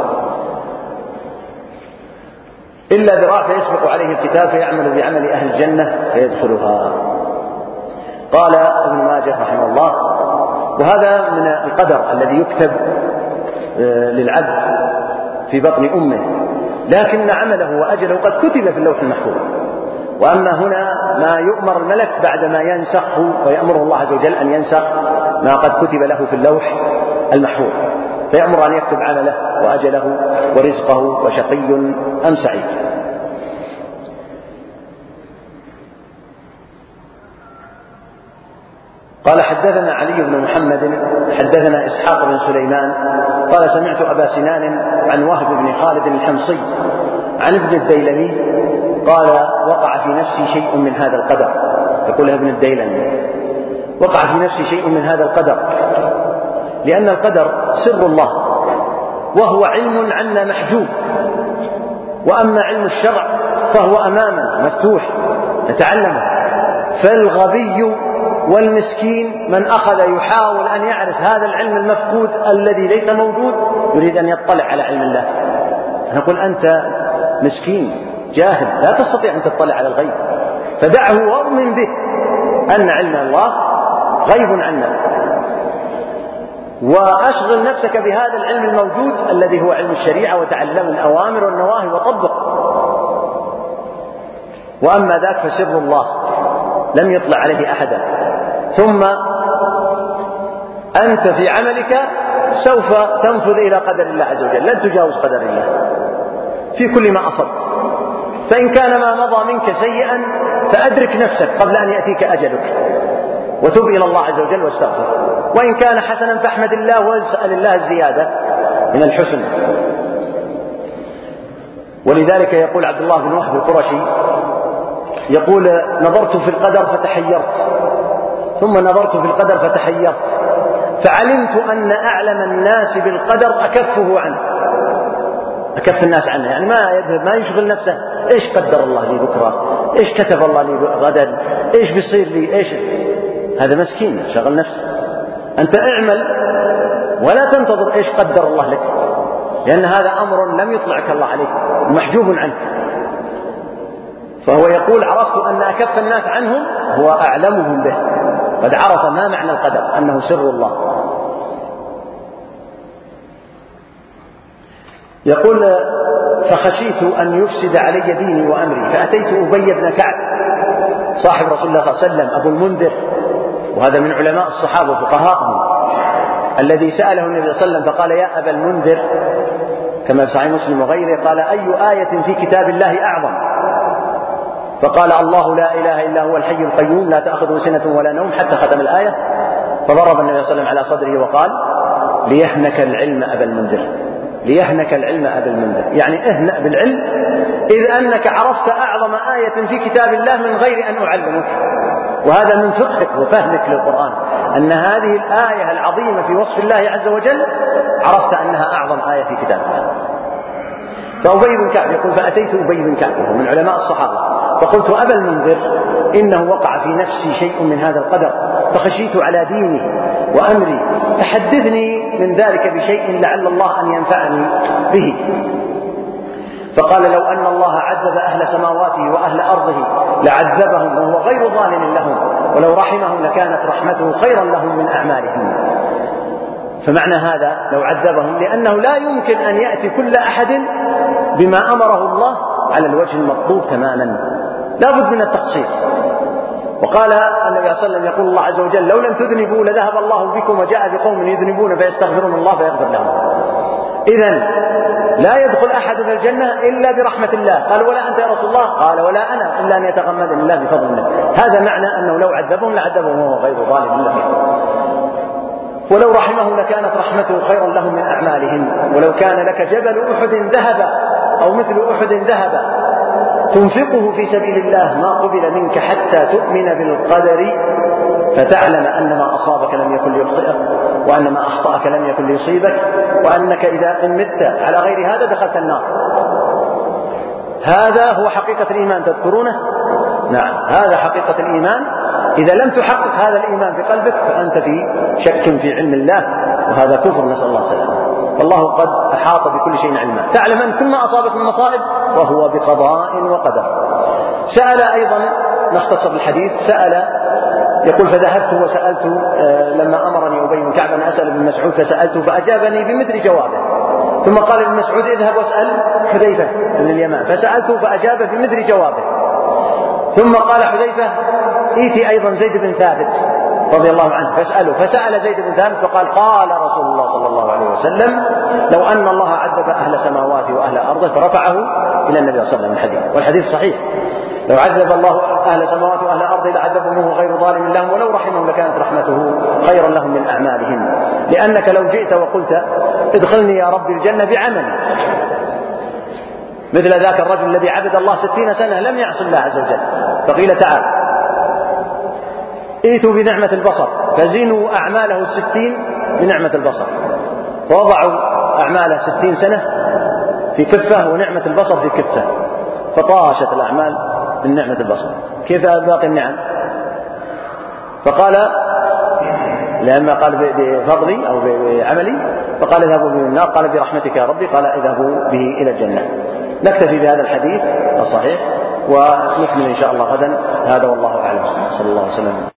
إلا ذراع فيسبق عليه الكتاب فيعمل بعمل أهل الجنة فيدخلها. قال ابن ماجه رحمه الله وهذا من القدر الذي يكتب للعبد في بطن أمه، لكن عمله وأجله قد كتب في اللوح المحفوظ. وأما هنا ما يؤمر الملك بعدما ينسخه، ويأمره الله عز وجل أن ينسخ ما قد كتب له في اللوح المحفوظ، فيأمر أن يكتب عمله وأجله ورزقه وشقي أم سعيد. قال حدثنا علي بن محمد حدثنا إسحاق بن سليمان قال سمعت أبا سنان عن وهب بن خالد الحمصي عن ابن الديلمي قال وقع في نفسي شيء من هذا القدر. يقول ابن الديلمي وقع في نفسي شيء من هذا القدر، لأن القدر سر الله وهو علم عنا محجوب، وأما علم الشرع فهو أمامنا مفتوح نتعلمه. فالغبي والمسكين من أخذ يحاول أن يعرف هذا العلم المفقود الذي ليس موجود يريد أن يطلع على علم الله، نقول أنت مسكين جاهل لا تستطيع أن تطلع على الغيب، فدعه وأؤمن به أن علم الله غيب عنا، وأشغل نفسك بهذا العلم الموجود الذي هو علم الشريعة وتعلم الأوامر والنواهي وطبق. وأما ذاك فسر الله لم يطلع عليه أحدا. ثم أنت في عملك سوف تنفذ إلى قدر الله عز وجل، لن تجاوز قدر الله في كل ما أصبت. فإن كان ما مضى منك سيئا فأدرك نفسك قبل أن يأتيك أجلك، وتب إلى الله عز وجل واستغفر، وإن كان حسنا فاحمد الله واسأل الله الزيادة من الحسن. ولذلك يقول عبد الله بن وهب القرشي يقول: نظرت في القدر فتحيرت، ثم نظرت في القدر فتحيرت، فعلمت أن أعلم الناس بالقدر أكفه عنه، أكف الناس عنه، يعني ما يذهب ما يشغل نفسه إيش قدر الله لي بكرة، إيش كتب الله لي غدا، إيش بيصير لي، إيش. هذا مسكين شغل نفسه. أنت اعمل ولا تنتظر إيش قدر الله لك، لأن هذا أمر لم يطلعك الله عليه محجوب عنك. فهو يقول: عرفت أن أكف الناس عنهم هو أعلمهم به، قد عرف ما معنى القدر أنه سر الله. يقول: فخشيت أن يفسد علي ديني وأمري فأتيت أبي بن كعب صاحب رسول الله صلى الله عليه وسلم أبو المنذر، وهذا من علماء الصحابة وفقهاءهم، الذي سأله النبي صلى الله عليه وسلم فقال: يا أبا المنذر، كما في صحيح مسلم وغيره، قال: أي آية في كتاب الله أعظم؟ فقال: الله لا إله إلا هو الحي القيوم لا تأخذه سنة ولا نوم، حتى ختم الآية. فضرب النبي صلى الله عليه وسلم على صدره وقال: ليهنك العلم أبا المنذر، ليهنك العلم أبا المنذر، يعني اهنأ بالعلم، إذ أنك عرفت أعظم آية في كتاب الله من غير أن أعلمك. وهذا من فقهك وفهمك للقرآن، أن هذه الآية العظيمة في وصف الله عز وجل عرفت أنها أعظم آية في كتاب الله. فأبي بن كعب يقول: فأتيت أبي بن كعب من علماء الصحابة فقلت: أبا المنذر، إنه وقع في نفسي شيء من هذا القدر فخشيت على ديني وأمري، فحدثني من ذلك بشيء لعل الله أن ينفعني به. فقال: لو أن الله عذب أهل سماواته وأهل أرضه لعذبهم وهو غير ظالم لهم، ولو رحمهم لكانت رحمته خيرا لهم من أعمالهم. فمعنى هذا لو عذبهم، لأنه لا يمكن أن يأتي كل أحد بما أمره الله على الوجه المطلوب تماما، لا بد من التقصير. وقال النبي صلى الله عليه وسلم يقول الله عز وجل: لو لم تذنبوا لذهب الله بكم وجاء بقوم يذنبون فيستغفرون الله فيغفر لهم. إذن لا يدخل أحد في الجنة إلا برحمة الله. قال: ولا أنت يا رسول الله؟ قال: ولا أنا، إلا أن يتغمدني الله بفضل الله. هذا معنى أنه لو عذبهم لعذبهم وهو غير ظالم لهم، ولو رحمهم لكانت رحمته خيرا لهم من أعمالهم. ولو كان لك جبل أحد ذهبا أو مثل أحد ذهبا تنفقه في سبيل الله ما قبل منك حتى تؤمن بالقدر فتعلم أن ما أصابك لم يكن ليخطئك، وأن ما أخطأك لم يكن ليصيبك، وأنك إذا إن مت على غير هذا دخلت النار. هذا هو حقيقة الإيمان، تذكرونه؟ نعم، هذا حقيقة الإيمان. إذا لم تحقق هذا الإيمان في قلبك فأنت في شك في علم الله، وهذا كفر، نسأل الله السلامة. والله قد أحاط بكل شيء علما. تعلم أن كل ما أصابك من مصائب وهو بقضاء وقدر. سأل أيضا، نختصر الحديث، سأل يقول: فذهبت وسألت لما أمرني أبي بن كعب أن أسأل ابن مسعود فسألته فأجابني بمثل جوابه. ثم قال ابن مسعود: اذهب واسأل حذيفة بن اليمان، فسألته فأجاب بمثل جوابه. ثم قال حذيفة: إيتي أيضا زيد بن ثابت رضي الله عنه فاسأله. فسأل زيد بن ثابت فقال: قال رسول الله صلى الله عليه وسلم: لو أن الله عذب أهل سماواته وأهل أرضه، فرفعه إلى النبي صلى الله عليه وسلم الحديث، والحديث صحيح. لو عذب الله أهل سماواته وأهل أرضه لعذبهم وهو غير ظالم لهم، ولو رحمهم لكانت رحمته خيرا لهم من أعمالهم. لأنك لو جئت وقلت: ادخلني يا رب الجنة بعمل، مثل ذاك الرجل الذي عبد الله ستين سنة لم يعص الله عز وجل، فقيل: تعال ائتوا بنعمة البصر فزنوا أعماله الستين بنعمة البصر، ووضعوا أعماله ستين سنة في كفة ونعمة البصر في كفة، فطاشت الأعمال من نعمة البصر. كيف باقي النعم؟ فقال: لما قال بفضلي أو بعملي، فقال: اذهبوا به النار، قال: برحمتك يا ربي، قال: اذهبوا به إلى الجنة. نكتفي بهذا الحديث الصحيح ونكمل إن شاء الله غدا. هذا والله أعلم. صلى الله عليه وسلم.